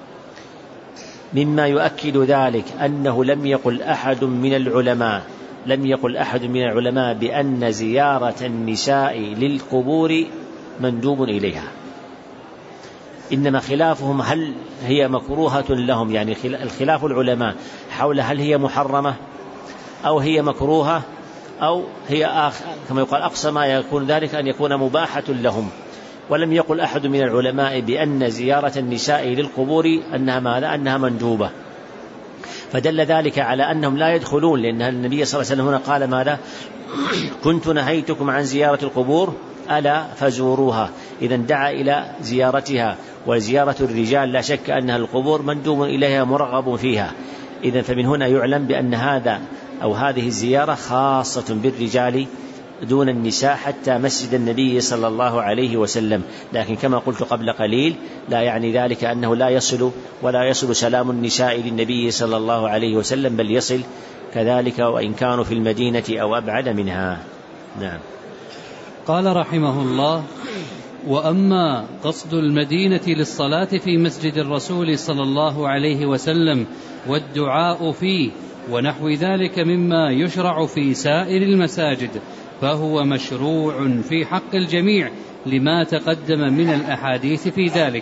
مما يؤكد ذلك أنه لم يقل أحد من العلماء لم يقل أحد من العلماء بأن زيارة النساء للقبور مندوب إليها، إنما خلافهم هل هي مكروهة لهم، يعني الخلاف العلماء حول هل هي محرمة أو هي مكروهة أو هي آخر، كما يقال أقصى ما يكون ذلك أن يكون مباحة لهم. ولم يقل أحد من العلماء بأن زيارة النساء للقبور أنها ماذا أنها مندوبة، فدل ذلك على أنهم لا يدخلون، لأن النبي صلى الله عليه وسلم هنا قال ماذا كنت نهيتكم عن زيارة القبور ألا فزوروها، إذن دعا إلى زيارتها. وزيارة الرجال لا شك أنها القبور مندوب إليها مرغب فيها، إذن فمن هنا يعلم بأن هذا أو هذه الزيارة خاصة بالرجال دون النساء حتى مسجد النبي صلى الله عليه وسلم. لكن كما قلت قبل قليل لا يعني ذلك أنه لا يصل ولا يصل سلام النساء للنبي صلى الله عليه وسلم، بل يصل كذلك وإن كانوا في المدينة أو أبعد منها. نعم. قال رحمه الله: وأما قصد المدينة للصلاة في مسجد الرسول صلى الله عليه وسلم والدعاء فيه ونحو ذلك مما يشرع في سائر المساجد فهو مشروع في حق الجميع لما تقدم من الأحاديث في ذلك.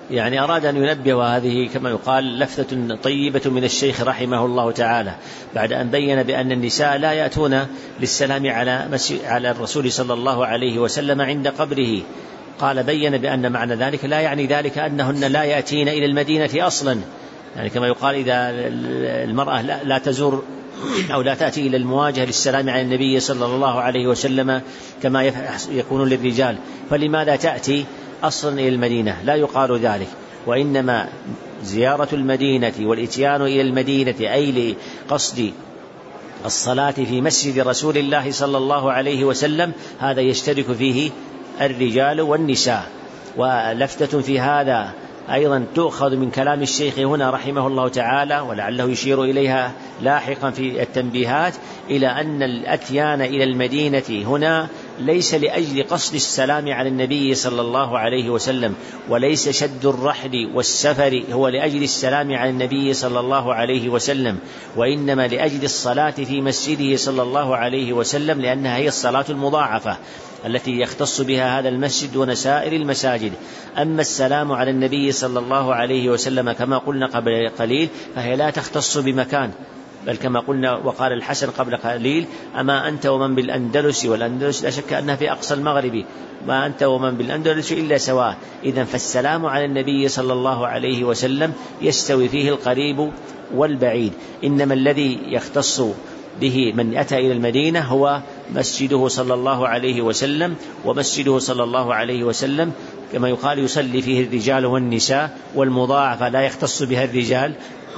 يعني أراد أن ينبه، وهذه كما يقال لفتة طيبة من الشيخ رحمه الله تعالى، بعد أن بين بأن النساء لا يأتون للسلام على على الرسول صلى الله عليه وسلم عند قبره، قال بين بأن معنى ذلك لا يعني ذلك أنهن لا يأتين إلى المدينة أصلا، يعني كما يقال إذا المرأة لا تزور أو لا تأتي إلى المواجهة للسلام على النبي صلى الله عليه وسلم كما يكون للرجال، فلماذا تأتي أصلا إلى المدينة؟ لا يقال ذلك، وإنما زيارة المدينة والإتيان إلى المدينة أي لقصد الصلاة في مسجد رسول الله صلى الله عليه وسلم، هذا يشترك فيه الرجال والنساء. ولفتة في هذا أيضا تؤخذ من كلام الشيخ هنا رحمه الله تعالى، ولعله يشير إليها لاحقا في التنبيهات، إلى أن الأتيان إلى المدينة هنا ليس لأجل قصد السلام على النبي صلى الله عليه وسلم، وليس شد الرحل والسفر هو لأجل السلام على النبي صلى الله عليه وسلم، وإنما لأجل الصلاة في مسجده صلى الله عليه وسلم، لأنها هي الصلاة المضاعفة التي يختص بها هذا المسجد ونسائر المساجد. أما السلام على النبي صلى الله عليه وسلم كما قلنا قبل قليل فهي لا تختص بمكان، بل كما قلنا وقال الحسن قبل قليل: أما أنت ومن بالأندلس، والأندلس لا شك أنها في أقصى المغرب، ما أنت ومن بالأندلس إلا سواء. إذن فالسلام على النبي صلى الله عليه وسلم يستوي فيه القريب والبعيد، إنما الذي يختص به من أتى إلى المدينة هو مسجده صلى الله عليه وسلم، ومسجده صلى الله عليه وسلم كما يقال يصلي فيه الرجال والنساء، والمضاعفة لا يختص بها الرجال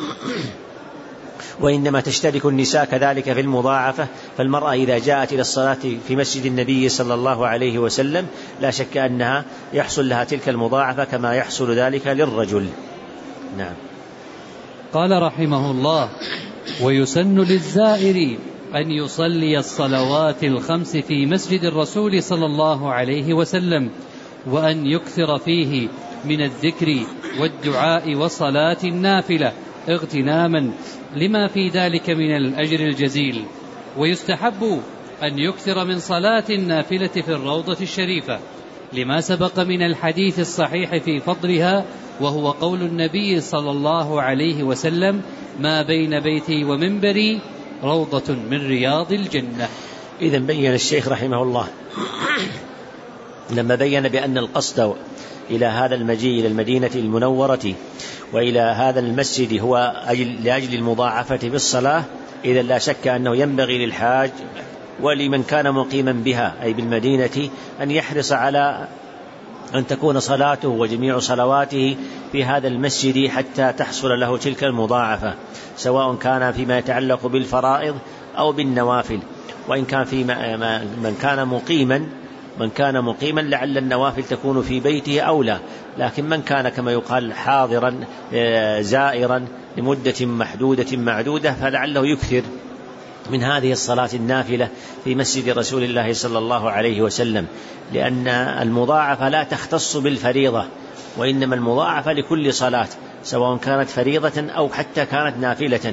وإنما تشترك النساء كذلك في المضاعفة. فالمرأة إذا جاءت إلى الصلاة في مسجد النبي صلى الله عليه وسلم لا شك أنها يحصل لها تلك المضاعفة كما يحصل ذلك للرجل. نعم. قال رحمه الله: ويسن للزائر أن يصلي الصلوات الخمس في مسجد الرسول صلى الله عليه وسلم، وأن يكثر فيه من الذكر والدعاء وصلاة النافلة اغتناما لما في ذلك من الأجر الجزيل. ويستحب أن يكثر من صلاة النافلة في الروضة الشريفة لما سبق من الحديث الصحيح في فضلها، وهو قول النبي صلى الله عليه وسلم: ما بين بيتي ومنبري روضة من رياض الجنة. إذن بين الشيخ رحمه الله لما بين بأن القصد إلى هذا المجيء إلى المدينة المنورة وإلى هذا المسجد هو لأجل المضاعفة بالصلاة، إذا لا شك أنه ينبغي للحاج ولمن كان مقيما بها أي بالمدينة أن يحرص على أن تكون صلاته وجميع صلواته في هذا المسجد حتى تحصل له تلك المضاعفة، سواء كان فيما يتعلق بالفرائض أو بالنوافل. وإن كان في من كان مقيما من كان مقيما لعل النوافل تكون في بيته أولى، لكن من كان كما يقال حاضرا زائرا لمدة محدودة معدودة فلعله يكثر من هذه الصلاة النافلة في مسجد رسول الله صلى الله عليه وسلم، لأن المضاعفة لا تختص بالفريضة، وإنما المضاعفة لكل صلاة سواء كانت فريضة أو حتى كانت نافلة.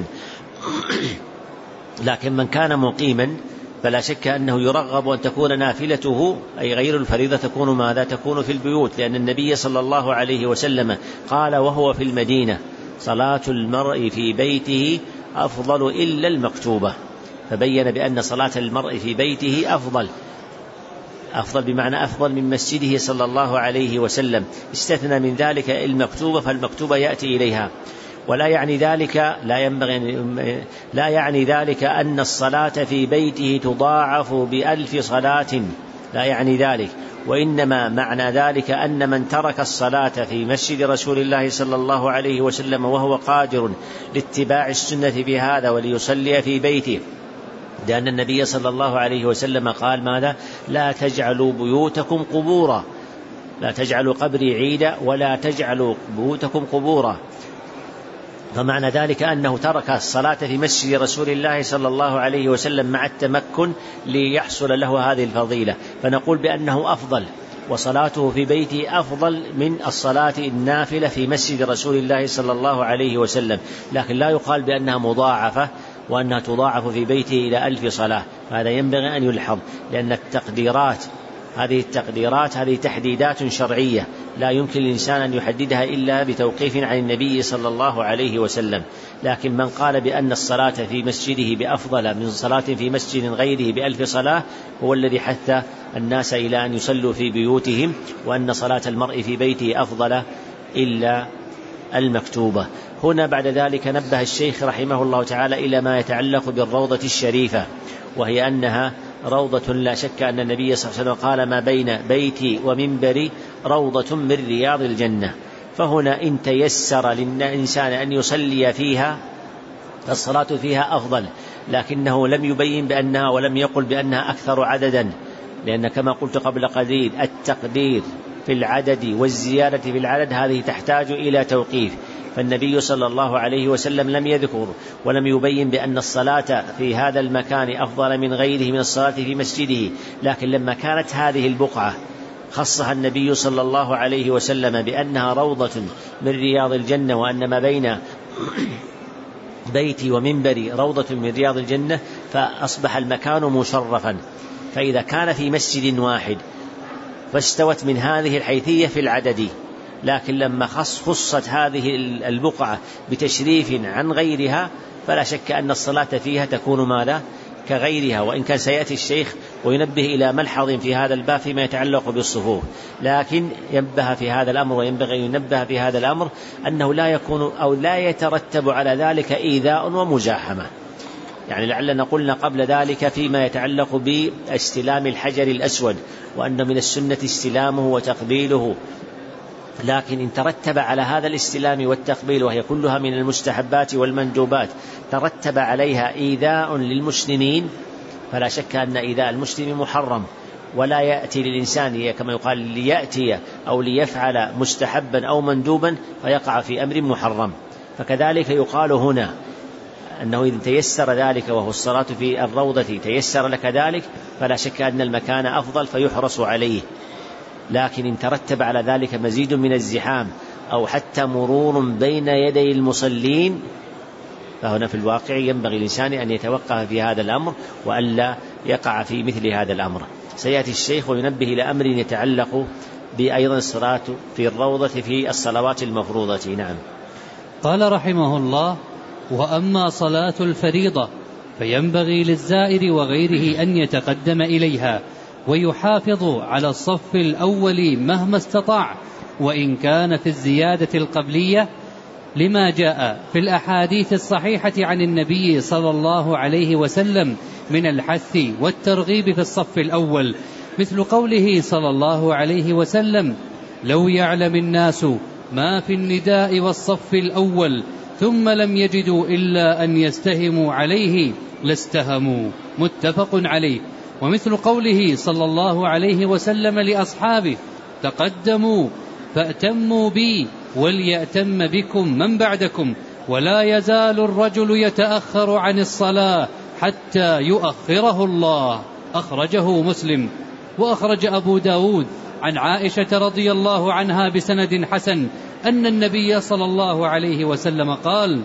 لكن من كان مقيما فلا شك أنه يرغب أن تكون نافلته أي غير الفريضة تكون ماذا؟ تكون في البيوت، لأن النبي صلى الله عليه وسلم قال وهو في المدينة: صلاة المرء في بيته أفضل إلا المكتوبة. فبين بأن صلاة المرء في بيته أفضل أفضل بمعنى أفضل من مسجده صلى الله عليه وسلم، استثنى من ذلك المكتوبة، فالمكتوبة يأتي إليها. ولا يعني ذلك لا ينبغي لا يعني ذلك أن الصلاة في بيته تضاعف بألف صلاة، لا يعني ذلك، وإنما معنى ذلك أن من ترك الصلاة في مسجد رسول الله صلى الله عليه وسلم وهو قادر لاتباع السنة في هذا وليصلي في بيته، لأن النبي صلى الله عليه وسلم قال ماذا؟ لا تجعلوا بيوتكم قبورا، لا تجعلوا قبري عيدا ولا تجعلوا بيوتكم قبورا. فمعنى ذلك أنه ترك الصلاة في مسجد رسول الله صلى الله عليه وسلم مع التمكن ليحصل له هذه الفضيلة، فنقول بأنه أفضل، وصلاته في بيته أفضل من الصلاة النافلة في مسجد رسول الله صلى الله عليه وسلم، لكن لا يقال بأنها مضاعفة وأنها تضاعف في بيته إلى ألف صلاة. هذا ينبغي أن يلحظ، لأن التقديرات هذه التقديرات هذه تحديدات شرعية لا يمكن للإنسان أن يحددها إلا بتوقيف عن النبي صلى الله عليه وسلم. لكن من قال بأن الصلاة في مسجده بأفضل من صلاة في مسجد غيره بألف صلاة هو الذي حث الناس إلى أن يصلوا في بيوتهم، وأن صلاة المرء في بيته أفضل إلا المكتوبة. هنا بعد ذلك نبه الشيخ رحمه الله تعالى إلى ما يتعلق بالروضة الشريفة، وهي أنها روضة لا شك أن النبي صلى الله عليه وسلم قال ما بين بيتي ومنبري روضة من رياض الجنة. فهنا إن تيسر للإنسان أن يصلي فيها فالصلاة فيها أفضل، لكنه لم يبين بأنها ولم يقل بأنها أكثر عددا، لأن كما قلت قبل قليل التقدير في العدد والزيادة في العدد هذه تحتاج إلى توقيف، فالنبي صلى الله عليه وسلم لم يذكر ولم يبين بأن الصلاة في هذا المكان أفضل من غيره من الصلاة في مسجده. لكن لما كانت هذه البقعة خصها النبي صلى الله عليه وسلم بأنها روضة من رياض الجنة، وأن ما بين بيتي ومنبري روضة من رياض الجنة، فأصبح المكان مشرفا. فإذا كان في مسجد واحد فاستوت من هذه الحيثية في العدد، لكن لما خصت هذه البقعة بتشريف عن غيرها فلا شك أن الصلاة فيها تكون ماذا كغيرها. وإن كان سيأتي الشيخ وينبه إلى ملحظ في هذا الباب فيما يتعلق بالصفوف، لكن ينبه في هذا الأمر وينبغي ينبه في هذا الأمر أنه لا يكون أو لا يترتب على ذلك إيذاء ومجاحمة. يعني لعلنا قلنا قبل ذلك فيما يتعلق باستلام الحجر الأسود وأن من السنة استلامه وتقبيله، لكن إن ترتب على هذا الاستلام والتقبيل وهي كلها من المستحبات والمندوبات ترتب عليها إيذاء للمسلمين فلا شك أن إيذاء المسلم محرم، ولا يأتي للإنسان كما يقال ليأتي أو ليفعل مستحبا أو مندوبا فيقع في أمر محرم. فكذلك يقال هنا أنه إذا تيسر ذلك وهو الصلاة في الروضة تيسر لك ذلك فلا شك أن المكان أفضل فيحرص عليه. لكن إن ترتب على ذلك مزيد من الزحام أو حتى مرور بين يدي المصلين فهنا في الواقع ينبغي الإنسان أن يتوقف في هذا الأمر وألا يقع في مثل هذا الأمر. سيأتي الشيخ وينبه إلى أمر يتعلق بأيضا الصلاة في الروضة في الصلوات المفروضة. نعم. قال رحمه الله: وأما صلاة الفريضة فينبغي للزائر وغيره أن يتقدم إليها ويحافظ على الصف الأول مهما استطاع، وإن كان في الزيادة القبلية، لما جاء في الأحاديث الصحيحة عن النبي صلى الله عليه وسلم من الحث والترغيب في الصف الأول، مثل قوله صلى الله عليه وسلم: لو يعلم الناس ما في النداء والصف الأول ثم لم يجدوا إلا أن يستهموا عليه لاستهموا، متفق عليه. ومثل قوله صلى الله عليه وسلم لأصحابه: تقدموا فأتموا بي وليأتم بكم من بعدكم، ولا يزال الرجل يتأخر عن الصلاة حتى يؤخره الله، أخرجه مسلم. وأخرج أبو داود عن عائشة رضي الله عنها بسند حسن أن النبي صلى الله عليه وسلم قال: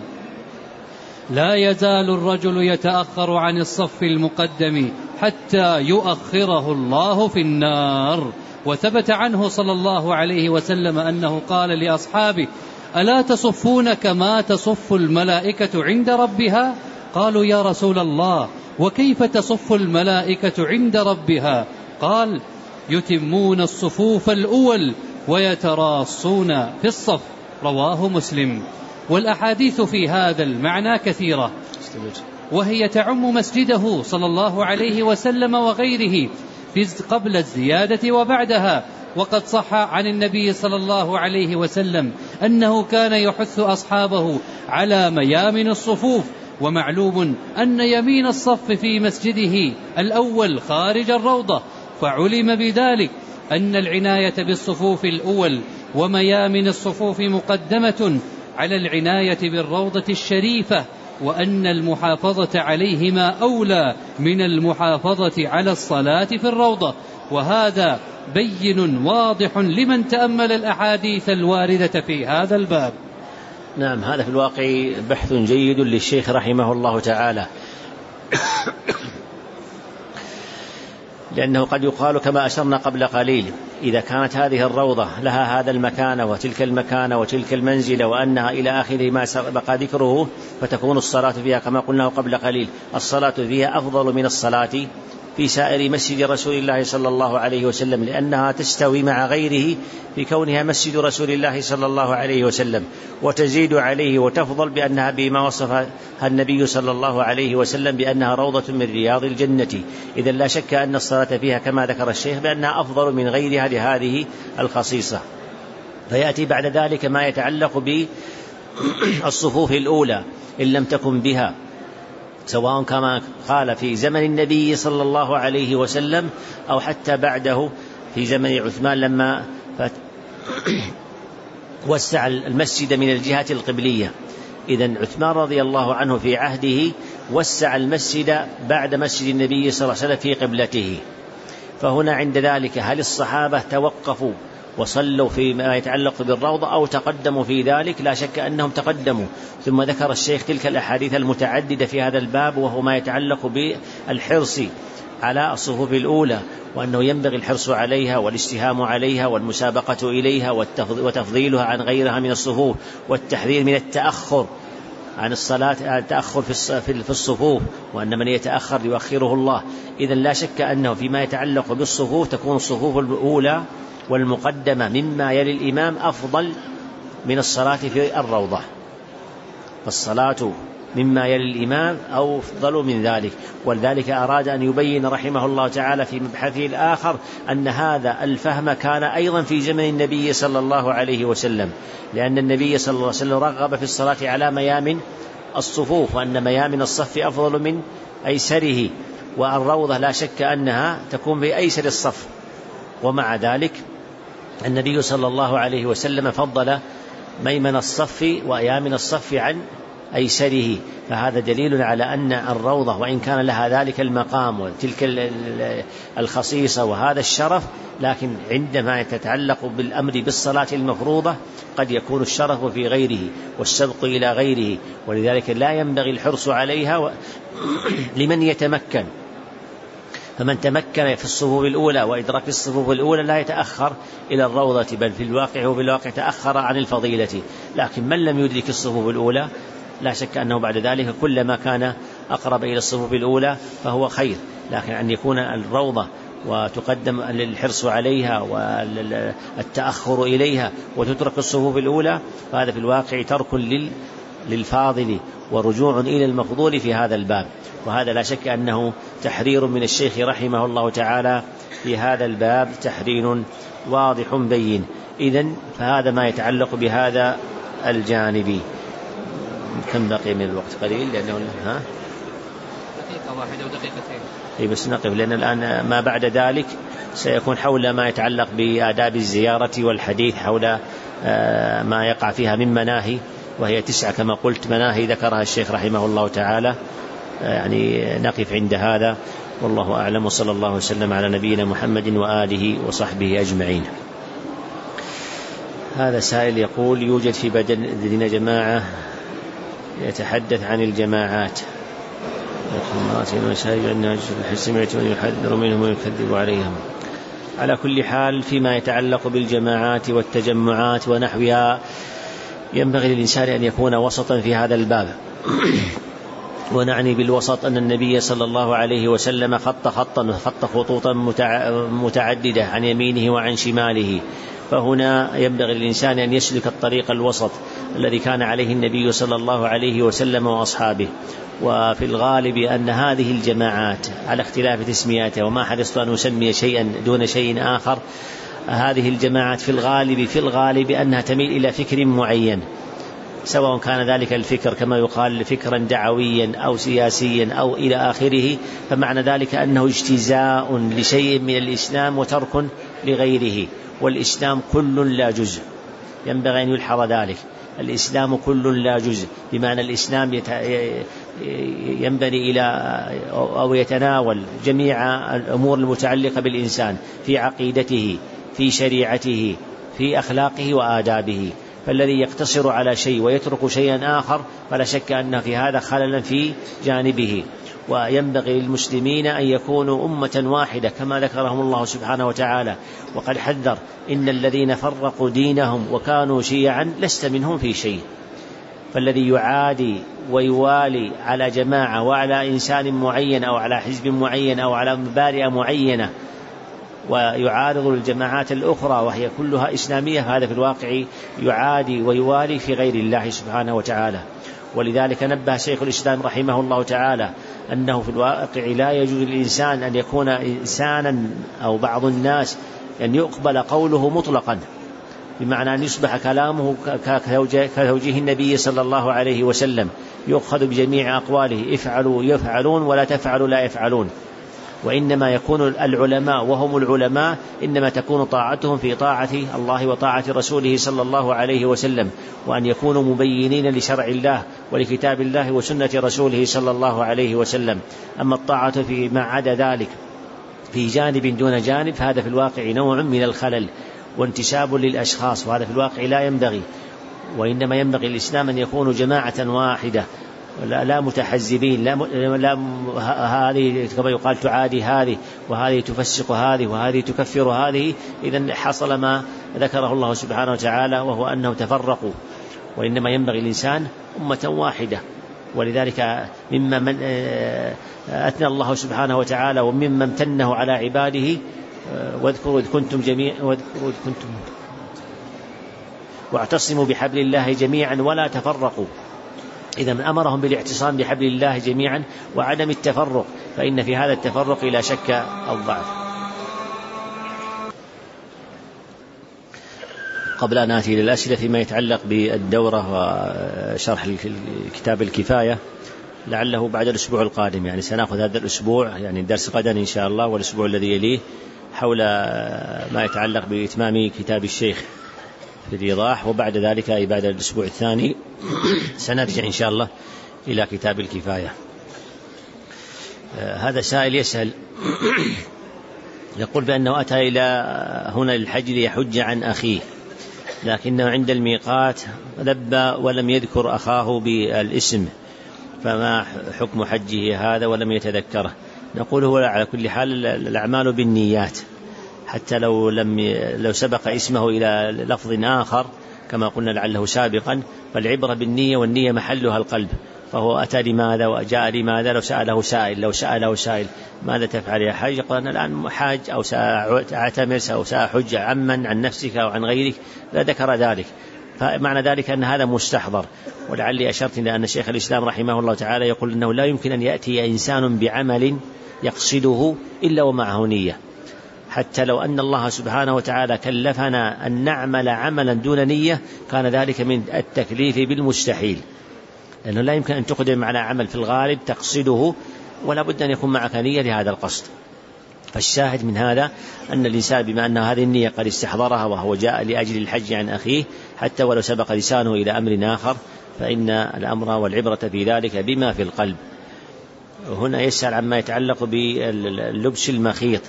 لا يزال الرجل يتأخر عن الصف المقدم حتى يؤخره الله في النار. وثبت عنه صلى الله عليه وسلم أنه قال لأصحابه: ألا تصفون كما تصف الملائكة عند ربها؟ قالوا: يا رسول الله، وكيف تصف الملائكة عند ربها؟ قال: يتمون الصفوف الأول ويتراصون في الصف، رواه مسلم. والأحاديث في هذا المعنى كثيرة، وهي تعم مسجده صلى الله عليه وسلم وغيره قبل الزيادة وبعدها. وقد صح عن النبي صلى الله عليه وسلم أنه كان يحث أصحابه على ميامن الصفوف، ومعلوم أن يمين الصف في مسجده الأول خارج الروضة، فعلم بذلك أن العناية بالصفوف الأول وميامن الصفوف مقدمة على العناية بالروضة الشريفة، وأن المحافظة عليهما أولى من المحافظة على الصلاة في الروضة. وهذا بين واضح لمن تأمل الأحاديث الواردة في هذا الباب. نعم، هذا في الواقع بحث جيد للشيخ رحمه الله تعالى. لأنه قد يقال كما أشرنا قبل قليل إذا كانت هذه الروضة لها هذا المكان وتلك المكان وتلك المنزلة وأنها إلى آخره ما سبق ذكره، فتكون الصلاة فيها كما قلنا قبل قليل الصلاة فيها أفضل من الصلاة في سائر مسجد رسول الله صلى الله عليه وسلم، لأنها تستوي مع غيره في كونها مسجد رسول الله صلى الله عليه وسلم، وتزيد عليه وتفضل بأنها بما وصفها النبي صلى الله عليه وسلم بأنها روضة من رياض الجنة. إذن لا شك أن الصلاة فيها كما ذكر الشيخ بأنها أفضل من غيرها لهذه الخصيصة. فيأتي بعد ذلك ما يتعلق بالصفوف الأولى إن لم تكن بها، سواء كما قال في زمن النبي صلى الله عليه وسلم أو حتى بعده في زمن عثمان لما وسع المسجد من الجهة القبلية. إذن عثمان رضي الله عنه في عهده وسع المسجد بعد مسجد النبي صلى الله عليه وسلم في قبلته. فهنا عند ذلك هل الصحابة توقفوا وصلوا فيما يتعلق بالروضة أو تقدموا في ذلك؟ لا شك أنهم تقدموا. ثم ذكر الشيخ تلك الأحاديث المتعددة في هذا الباب، وهو ما يتعلق بالحرص على الصفوف الأولى، وأنه ينبغي الحرص عليها والاستهام عليها والمسابقة إليها وتفضيلها عن غيرها من الصفوف، والتحذير من التأخر عن الصلاة، التأخر في الصفوف، وأن من يتأخر يؤخره الله. إذن لا شك أنه فيما يتعلق بالصفوف تكون الصفوف الأولى والمقدمة مما يلي الإمام أفضل من الصلاة في الروضة، فالصلاة مما يلي الإمام أفضل من ذلك. ولذلك أراد أن يبين رحمه الله تعالى في مبحثه الآخر أن هذا الفهم كان أيضا في زمن النبي صلى الله عليه وسلم، لأن النبي صلى الله عليه وسلم رغب في الصلاة على ميامن الصفوف، وأن ميامن الصف أفضل من أيسره، والروضة لا شك أنها تكون في أيسر الصف. ومع ذلك النبي صلى الله عليه وسلم فضل ميمن الصف وأيامن الصف عن أيسره، فهذا دليل على أن الروضة وإن كان لها ذلك المقام وتلك الخصيصة وهذا الشرف، لكن عندما تتعلق بالأمر بالصلاة المفروضة قد يكون الشرف في غيره والسبق إلى غيره، ولذلك لا ينبغي الحرص عليها لمن يتمكن. فمن تمكن في الصفوف الأولى وإدراك الصفوف الأولى لا يتأخر إلى الروضة، بل في الواقع وفي الواقع تأخر عن الفضيلة. لكن من لم يدرك الصفوف الأولى لا شك أنه بعد ذلك كلما كان أقرب إلى الصفوف الأولى فهو خير، لكن أن يكون الروضة وتقدم للحرص عليها والتأخر إليها وتترك الصفوف الأولى، فهذا في الواقع ترك للفاضل ورجوع إلى المفضول في هذا الباب. وهذا لا شك أنه تحرير من الشيخ رحمه الله تعالى في هذا الباب، تحرير واضح بين. إذن فهذا ما يتعلق بهذا الجانب. كم بقي من الوقت؟ قليل لأنه ها دقيقة واحدة ودقيقتين. إيه بس نقف، لأن الآن ما بعد ذلك سيكون حول ما يتعلق بآداب الزيارة والحديث حول ما يقع فيها من مناهي، وهي تسعة كما قلت مناهي ذكرها الشيخ رحمه الله تعالى. يعني نقف عند هذا، والله أعلم، وصلى الله وسلم على نبينا محمد وآله وصحبه أجمعين. هذا سائل يقول: يوجد في بلدنا جماعة يتحدث عن الجماعات سمعت من يحذر منهم ويكذب عليهم. على كل حال فيما يتعلق بالجماعات والتجمعات ونحوها ينبغي للإنسان أن يكون وسطا في هذا الباب. ونعني بالوسط أن النبي صلى الله عليه وسلم خط خطا خط خطوطا متعددة عن يمينه وعن شماله، فهنا ينبغي للإنسان أن يسلك الطريق الوسط الذي كان عليه النبي صلى الله عليه وسلم وأصحابه. وفي الغالب أن هذه الجماعات على اختلاف تسمياتها، وما حرصت أن أسمي شيئا دون شيء آخر، هذه الجماعات في الغالب في الغالب أنها تميل إلى فكر معين، سواء كان ذلك الفكر كما يقال فكرا دعويا أو سياسيا أو إلى آخره، فمعنى ذلك أنه اجتزاء لشيء من الإسلام وترك لغيره. والإسلام كل لا جزء، ينبغي أن يلحظ ذلك، الإسلام كل لا جزء، بمعنى الإسلام ينبني إلى أو يتناول جميع الأمور المتعلقة بالإنسان في عقيدته، في شريعته، في أخلاقه وآدابه. فالذي يقتصر على شيء ويترك شيئا آخر فلا شك أن في هذا خللا في جانبه. وينبغي للمسلمين أن يكونوا أمة واحدة كما ذكرهم الله سبحانه وتعالى، وقد حذر: إن الذين فرقوا دينهم وكانوا شيعا لست منهم في شيء. فالذي يعادي ويوالي على جماعة وعلى إنسان معين أو على حزب معين أو على مبادئ معينة ويعارض الجماعات الأخرى وهي كلها إسلامية، هذا في الواقع يعادي ويوالي في غير الله سبحانه وتعالى. ولذلك نبه شيخ الإسلام رحمه الله تعالى أنه في الواقع لا يجوز للإنسان أن يكون إنسانا أو بعض الناس أن يقبل قوله مطلقا، بمعنى أن يصبح كلامه كتوجيه النبي صلى الله عليه وسلم، يؤخذ بجميع أقواله: افعلوا يفعلون ولا تفعلوا لا يفعلون. وإنما يكون العلماء وهم العلماء إنما تكون طاعتهم في طاعة الله وطاعة رسوله صلى الله عليه وسلم، وأن يكونوا مبينين لشرع الله ولكتاب الله وسنة رسوله صلى الله عليه وسلم. أما الطاعة فيما عدا ذلك في جانب دون جانب فهذا في الواقع نوع من الخلل وانتساب للأشخاص، وهذا في الواقع لا ينبغي. وإنما ينبغي الإسلام أن يكونوا جماعة واحدة لا, لا متحزبين، لا, لا هذه كما يقال تعادي هذه وهذه تفسق هذه وهذه تكفر هذه. إذن حصل ما ذكره الله سبحانه وتعالى وهو أنهم تفرقوا. وإنما ينبغي الإنسان أمة واحدة. ولذلك مما من أثنى الله سبحانه وتعالى ومما امتنه على عباده: واذكروا إذ كنتم جميعا واذكروا إذ كنتم واعتصموا بحبل الله جميعا ولا تفرقوا. إذا من أمرهم بالاعتصام بحبل الله جميعا وعدم التفرق، فإن في هذا التفرق لا شك الضعف. قبل أن نأتي للأسئلة فيما يتعلق بالدورة وشرح كتاب الكفاية، لعله بعد الأسبوع القادم، يعني سنأخذ هذا الأسبوع يعني درس غدا إن شاء الله والأسبوع الذي يليه حول ما يتعلق بإتمام كتاب الشيخ في الإيضاح، وبعد ذلك أي بعد الأسبوع الثاني سنرجع إن شاء الله إلى كتاب الكفاية. هذا سائل يسأل يقول بأنه أتى إلى هنا للحج ليحج عن أخيه، لكنه عند الميقات لبى ولم يذكر أخاه بالاسم، فما حكم حجه هذا ولم يتذكره؟ نقول هو على كل حال الأعمال بالنيات، حتى لو لم لو سبق اسمه إلى لفظ آخر كما قلنا لعله سابقا، فالعبرة بالنية، والنية محلها القلب. فهو أتى لماذا وجاء لماذا؟ لو سأله سائل لو سأله سائل ماذا تفعل يا حاج؟ قال أنا الآن حاج أو سأعتمر أو سأحج عمن عن نفسك أو عن غيرك، لا ذكر ذلك، فمعنى ذلك أن هذا مستحضر. ولعلي أشرت إلى أن شيخ الإسلام رحمه الله تعالى يقول أنه لا يمكن أن يأتي إنسان بعمل يقصده إلا ومعه نية، حتى لو أن الله سبحانه وتعالى كلفنا أن نعمل عملا دون نية كان ذلك من التكليف بالمستحيل، لأنه لا يمكن أن تقدم على عمل في الغالب تقصده ولا بد أن يكون معك نية لهذا القصد. فالشاهد من هذا أن الإنسان بما أن هذه النية قد استحضرها وهو جاء لأجل الحج عن أخيه، حتى ولو سبق لسانه إلى أمر آخر فإن الأمر والعبرة في ذلك بما في القلب. هنا يسأل عما يتعلق باللبس المخيط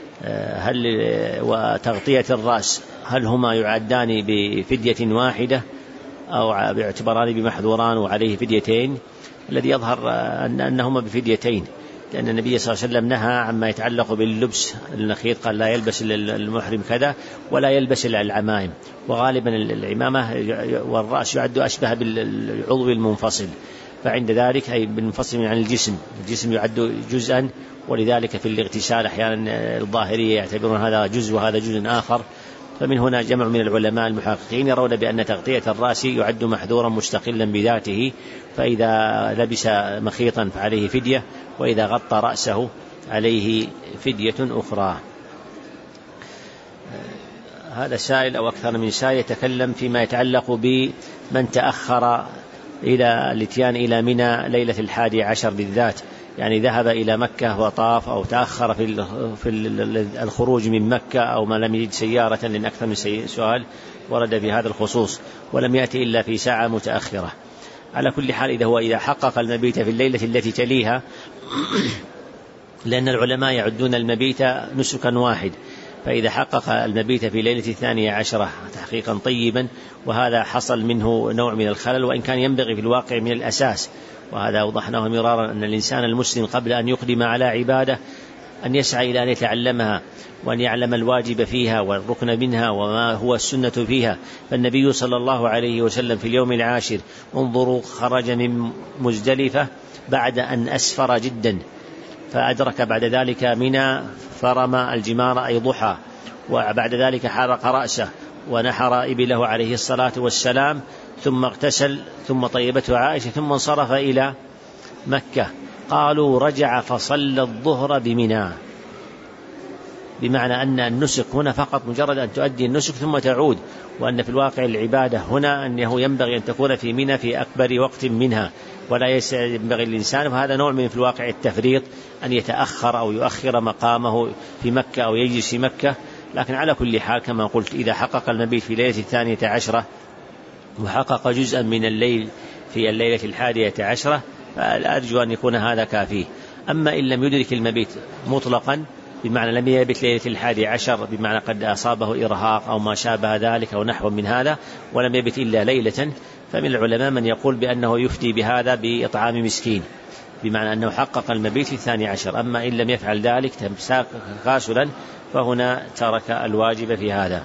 هل وتغطية الرأس، هل هما يعدان بفدية واحدة أو باعتباران بمحذوران وعليه فديتين؟ الذي يظهر أنهما بفديتين، لأن النبي صلى الله عليه وسلم نهى عما يتعلق باللبس المخيط، قال لا يلبس المحرم كذا ولا يلبس العمائم، وغالبا العمامة والرأس يعد أشبه بالعضو المنفصل، فعند ذلك أي بالمنفصل عن الجسم، الجسم يعد جزءا، ولذلك في الاغتسال أحيانا الظاهرية يعتبرون هذا جزء وهذا جزء آخر. فمن هنا جمع من العلماء المحققين يرون بأن تغطية الرأس يعد محذورا مستقلا بذاته، فإذا لبس مخيطا فعليه فدية، وإذا غطى رأسه عليه فدية أخرى. هذا سائل أو أكثر من سائل يتكلم فيما يتعلق بمن تأخر إلى الاتيان إلى منى ليلة الحادي عشر بالذات، يعني ذهب إلى مكة وطاف أو تأخر في في الخروج من مكة أو ما لم يجد سيارة، لأن أكثر من سؤال ورد في هذا الخصوص، ولم يأتي إلا في ساعة متأخرة. على كل حال إذا هو إذا حقق المبيت في الليلة التي تليها، لأن العلماء يعدون المبيت نسكا واحد، فإذا حقق المبيت في ليلة الثانية عشرة تحقيقا طيبا، وهذا حصل منه نوع من الخلل، وإن كان ينبغي في الواقع من الأساس وهذا وضحناه مرارا أن الإنسان المسلم قبل أن يقدم على عبادة أن يسعى إلى أن يتعلمها وأن يعلم الواجب فيها والركن منها وما هو السنة فيها. فالنبي صلى الله عليه وسلم في اليوم العاشر انظروا خرج من مزدلفة بعد أن أسفر جدا، فأدرك بعد ذلك منى فرمى الجمار أي ضحى، وبعد ذلك حرق رأسه ونحر إبله عليه الصلاة والسلام، ثم اغتسل، ثم طيبته عائشة، ثم انصرف إلى مكة. قالوا رجع فصلى الظهر بمنى، بمعنى أن النسك هنا فقط مجرد أن تؤدي النسك ثم تعود، وأن في الواقع العبادة هنا أنه ينبغي أن تكون في منى في أكبر وقت منها، ولا ينبغي الإنسان، وهذا نوع من في الواقع التفريط أن يتأخر أو يؤخر مقامه في مكة أو يجلس في مكة. لكن على كل حال كما قلت إذا حقق المبيت في ليلة الثانية عشرة وحقق جزءا من الليل في الليلة الحادية عشرة فأرجو أن يكون هذا كافيه. أما إن لم يدرك المبيت مطلقا بمعنى لم يبت ليلة الحادي عشر بمعنى قد أصابه إرهاق أو ما شابه ذلك أو نحو من هذا ولم يبت إلا ليلة، فمن العلماء من يقول بأنه يفتي بهذا بإطعام مسكين بمعنى أنه حقق المبيت في الثاني عشر. أما إن لم يفعل ذلك تكاسلا فهنا ترك الواجب في هذا.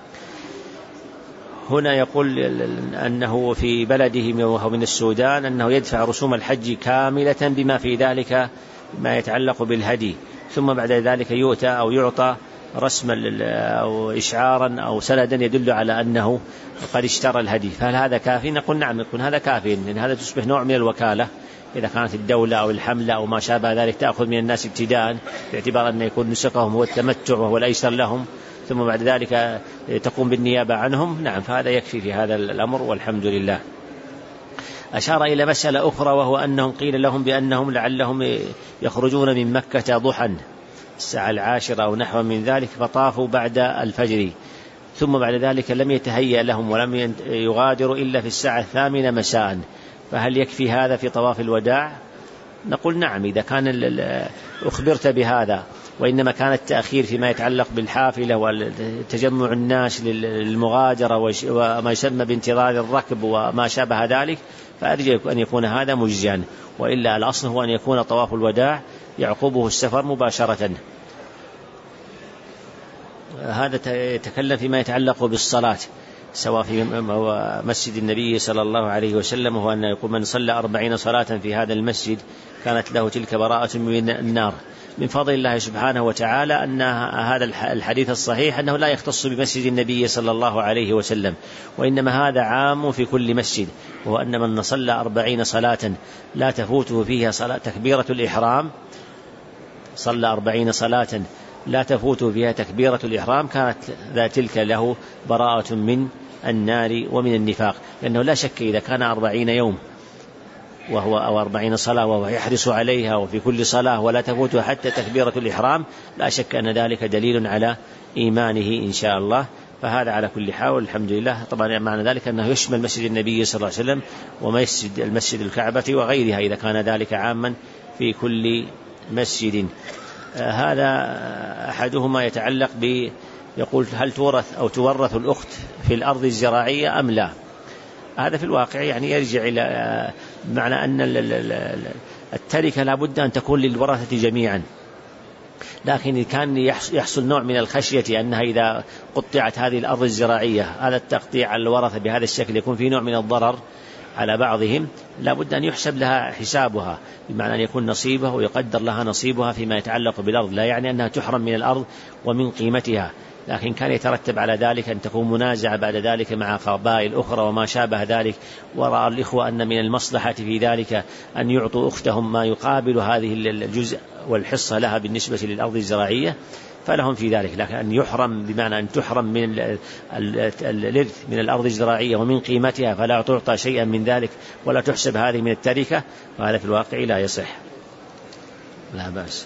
هنا يقول أنه في بلده وهو من السودان أنه يدفع رسوم الحج كاملة بما في ذلك ما يتعلق بالهدي، ثم بعد ذلك يؤتى أو يعطى رسم أو إشعارا أو سندا يدل على أنه قد اشترى الهدي، فهل هذا كافي؟ نقول نعم، يكون هذا كافي، لأن هذا تصبح نوع من الوكالة إذا كانت الدولة أو الحملة أو ما شابه ذلك تأخذ من الناس ابتداء باعتبار أن يكون نسكهم هو التمتع وهو الأيسر لهم، ثم بعد ذلك تقوم بالنيابة عنهم. نعم، فهذا يكفي في هذا الأمر والحمد لله. أشار إلى مسألة أخرى وهو أنهم قيل لهم بأنهم لعلهم يخرجون من مكة ضحى الساعة العاشرة أو نحو من ذلك، فطافوا بعد الفجر، ثم بعد ذلك لم يتهيأ لهم ولم يغادروا إلا في الساعة الثامنة مساء، فهل يكفي هذا في طواف الوداع؟ نقول نعم، إذا كان أخبرت بهذا وإنما كان التأخير فيما يتعلق بالحافلة وتجمع الناس للمغادرة وما يسمى بانتظار الركب وما شابه ذلك فأرجو أن يكون هذا مجزيا، وإلا الأصل هو أن يكون طواف الوداع يعقبه السفر مباشرة. هذا يتكلم فيما يتعلق بالصلاة سواء في مسجد النبي صلى الله عليه وسلم، وهو أن يقول من صلى أربعين صلاة في هذا المسجد كانت له تلك براءة من النار. من فضل الله سبحانه وتعالى أن هذا الحديث الصحيح أنه لا يختص بمسجد النبي صلى الله عليه وسلم، وإنما هذا عام في كل مسجد، وهو أن من صلى أربعين صلاة لا تفوته فيها صلاة تكبيرة الإحرام صلى أربعين صلاة لا تفوته فيها تكبيرة الإحرام كانت ذا تلك له براءة من النار ومن النفاق، لأنه لا شك إذا كان أربعين يوم وهو أو أربعين صلاة وهو يحرص عليها وفي كل صلاة ولا تفوته حتى تكبيرة الإحرام، لا شك أن ذلك دليل على إيمانه إن شاء الله. فهذا على كل حال والحمد لله. طبعا معنى ذلك أنه يشمل مسجد النبي صلى الله عليه وسلم ومسجد المسجد الكعبة وغيرها إذا كان ذلك عاما في كل مسجد. آه هذا أحدهما يتعلق ب يقول هل تورث أو تورث الأخت في الأرض الزراعية أم لا؟ هذا في الواقع يعني يرجع إلى معنى أن التركة لابد أن تكون للورثة جميعا، لكن كان يحصل نوع من الخشية أنها إذا قطعت هذه الأرض الزراعية هذا التقطيع على الورثة بهذا الشكل يكون في نوع من الضرر على بعضهم، لابد أن يحسب لها حسابها بمعنى أن يكون نصيبه ويقدر لها نصيبها فيما يتعلق بالأرض، لا يعني أنها تحرم من الأرض ومن قيمتها، لكن كان يترتب على ذلك أن تكون منازعة بعد ذلك مع قبائل أخرى وما شابه ذلك، ورأى الإخوة أن من المصلحة في ذلك أن يعطوا أختهم ما يقابل هذه الجزء والحصة لها بالنسبة للأرض الزراعية فلهم في ذلك، لكن أن يحرم بمعنى أن تحرم من الإرث من الأرض الزراعية ومن قيمتها فلا تعطى شيئا من ذلك ولا تحسب هذه من التركة، وهذا في الواقع لا يصح. لا بأس.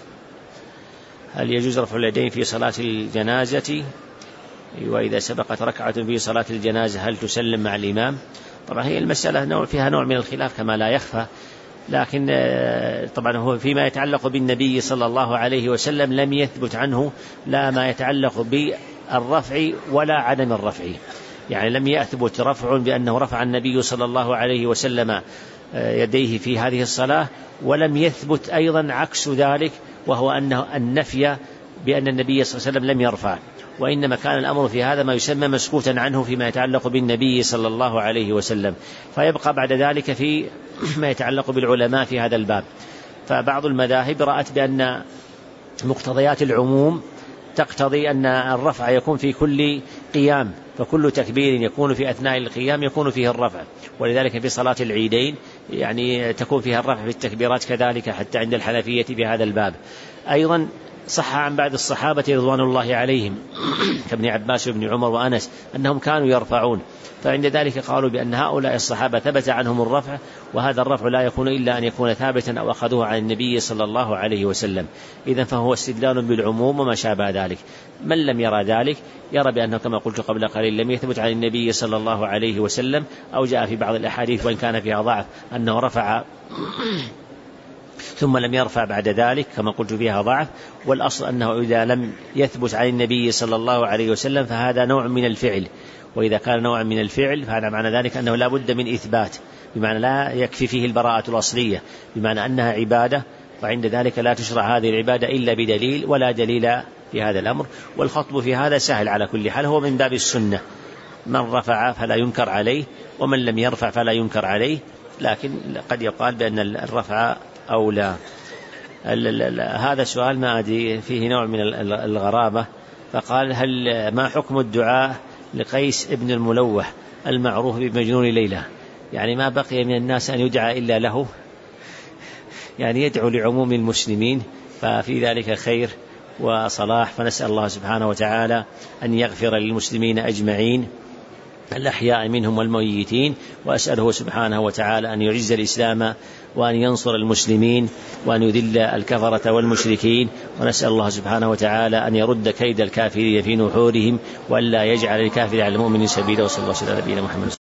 هل يجوز رفع اليدين في صلاة الجنازة؟ وإذا سبقت ركعة في صلاة الجنازة هل تسلم مع الإمام؟ طبعا هي المسألة فيها نوع من الخلاف كما لا يخفى، لكن طبعا هو فيما يتعلق بالنبي صلى الله عليه وسلم لم يثبت عنه لا ما يتعلق بالرفع ولا عدم الرفع، يعني لم يثبت رفع بأنه رفع النبي صلى الله عليه وسلم يديه في هذه الصلاة، ولم يثبت أيضا عكس ذلك، وهو أنه النفي بأن النبي صلى الله عليه وسلم لم يرفع، وإنما كان الأمر في هذا ما يسمى مسكوتا عنه فيما يتعلق بالنبي صلى الله عليه وسلم. فيبقى بعد ذلك في ما يتعلق بالعلماء في هذا الباب. فبعض المذاهب رأت بأن مقتضيات العموم تقتضي أن الرفع يكون في كل قيام، فكل تكبير يكون في أثناء القيام يكون فيه الرفع، ولذلك في صلاة العيدين يعني تكون فيها الرفع في التكبيرات كذلك حتى عند الحنفية في هذا الباب. أيضا صح عن بعض الصحابة رضوان الله عليهم كابن عباس وابن عمر وأنس أنهم كانوا يرفعون، فعند ذلك قالوا بأن هؤلاء الصحابة ثبت عنهم الرفع، وهذا الرفع لا يكون إلا أن يكون ثابتا أو أخذوه عن النبي صلى الله عليه وسلم. إذن فهو استدلال بالعموم وما شابه ذلك. من لم يرى ذلك يرى بأنه كما قلت قبل قليل لم يثبت عن النبي صلى الله عليه وسلم، أو جاء في بعض الأحاديث وإن كان فيها ضعف أنه رفع ثم لم يرفع بعد ذلك كما قلت فيها ضعف. والأصل أنه إذا لم يثبت عن النبي صلى الله عليه وسلم فهذا نوع من الفعل، وإذا كان نوع من الفعل فهذا معنى ذلك أنه لا بد من إثبات، بمعنى لا يكفي فيه البراءة الأصلية، بمعنى أنها عبادة، وعند ذلك لا تشرع هذه العبادة إلا بدليل، ولا دليل في هذا الأمر. والخطب في هذا سهل على كل حال، هو من باب السنة، من رفع فلا ينكر عليه، ومن لم يرفع فلا ينكر عليه، لكن قد يقال بأن الرفع أولى. هذا سؤال ما أدري فيه نوع من الغرابة، فقال هل ما حكم الدعاء لقيس ابن الملوح المعروف بمجنون ليلى؟ يعني ما بقي من الناس أن يدعى إلا له، يعني يدعو لعموم المسلمين، ففي ذلك خير وصلاح. فنسأل الله سبحانه وتعالى أن يغفر للمسلمين أجمعين الأحياء منهم والميتين، وأسأله سبحانه وتعالى أن يعز الإسلام وأن ينصر المسلمين وأن يذل الكفرة والمشركين، ونسأل الله سبحانه وتعالى أن يرد كيد الكافرين في نحورهم، وأن لا يجعل الكافر على المؤمن سبيلا. وصلى الله على نبينا محمد.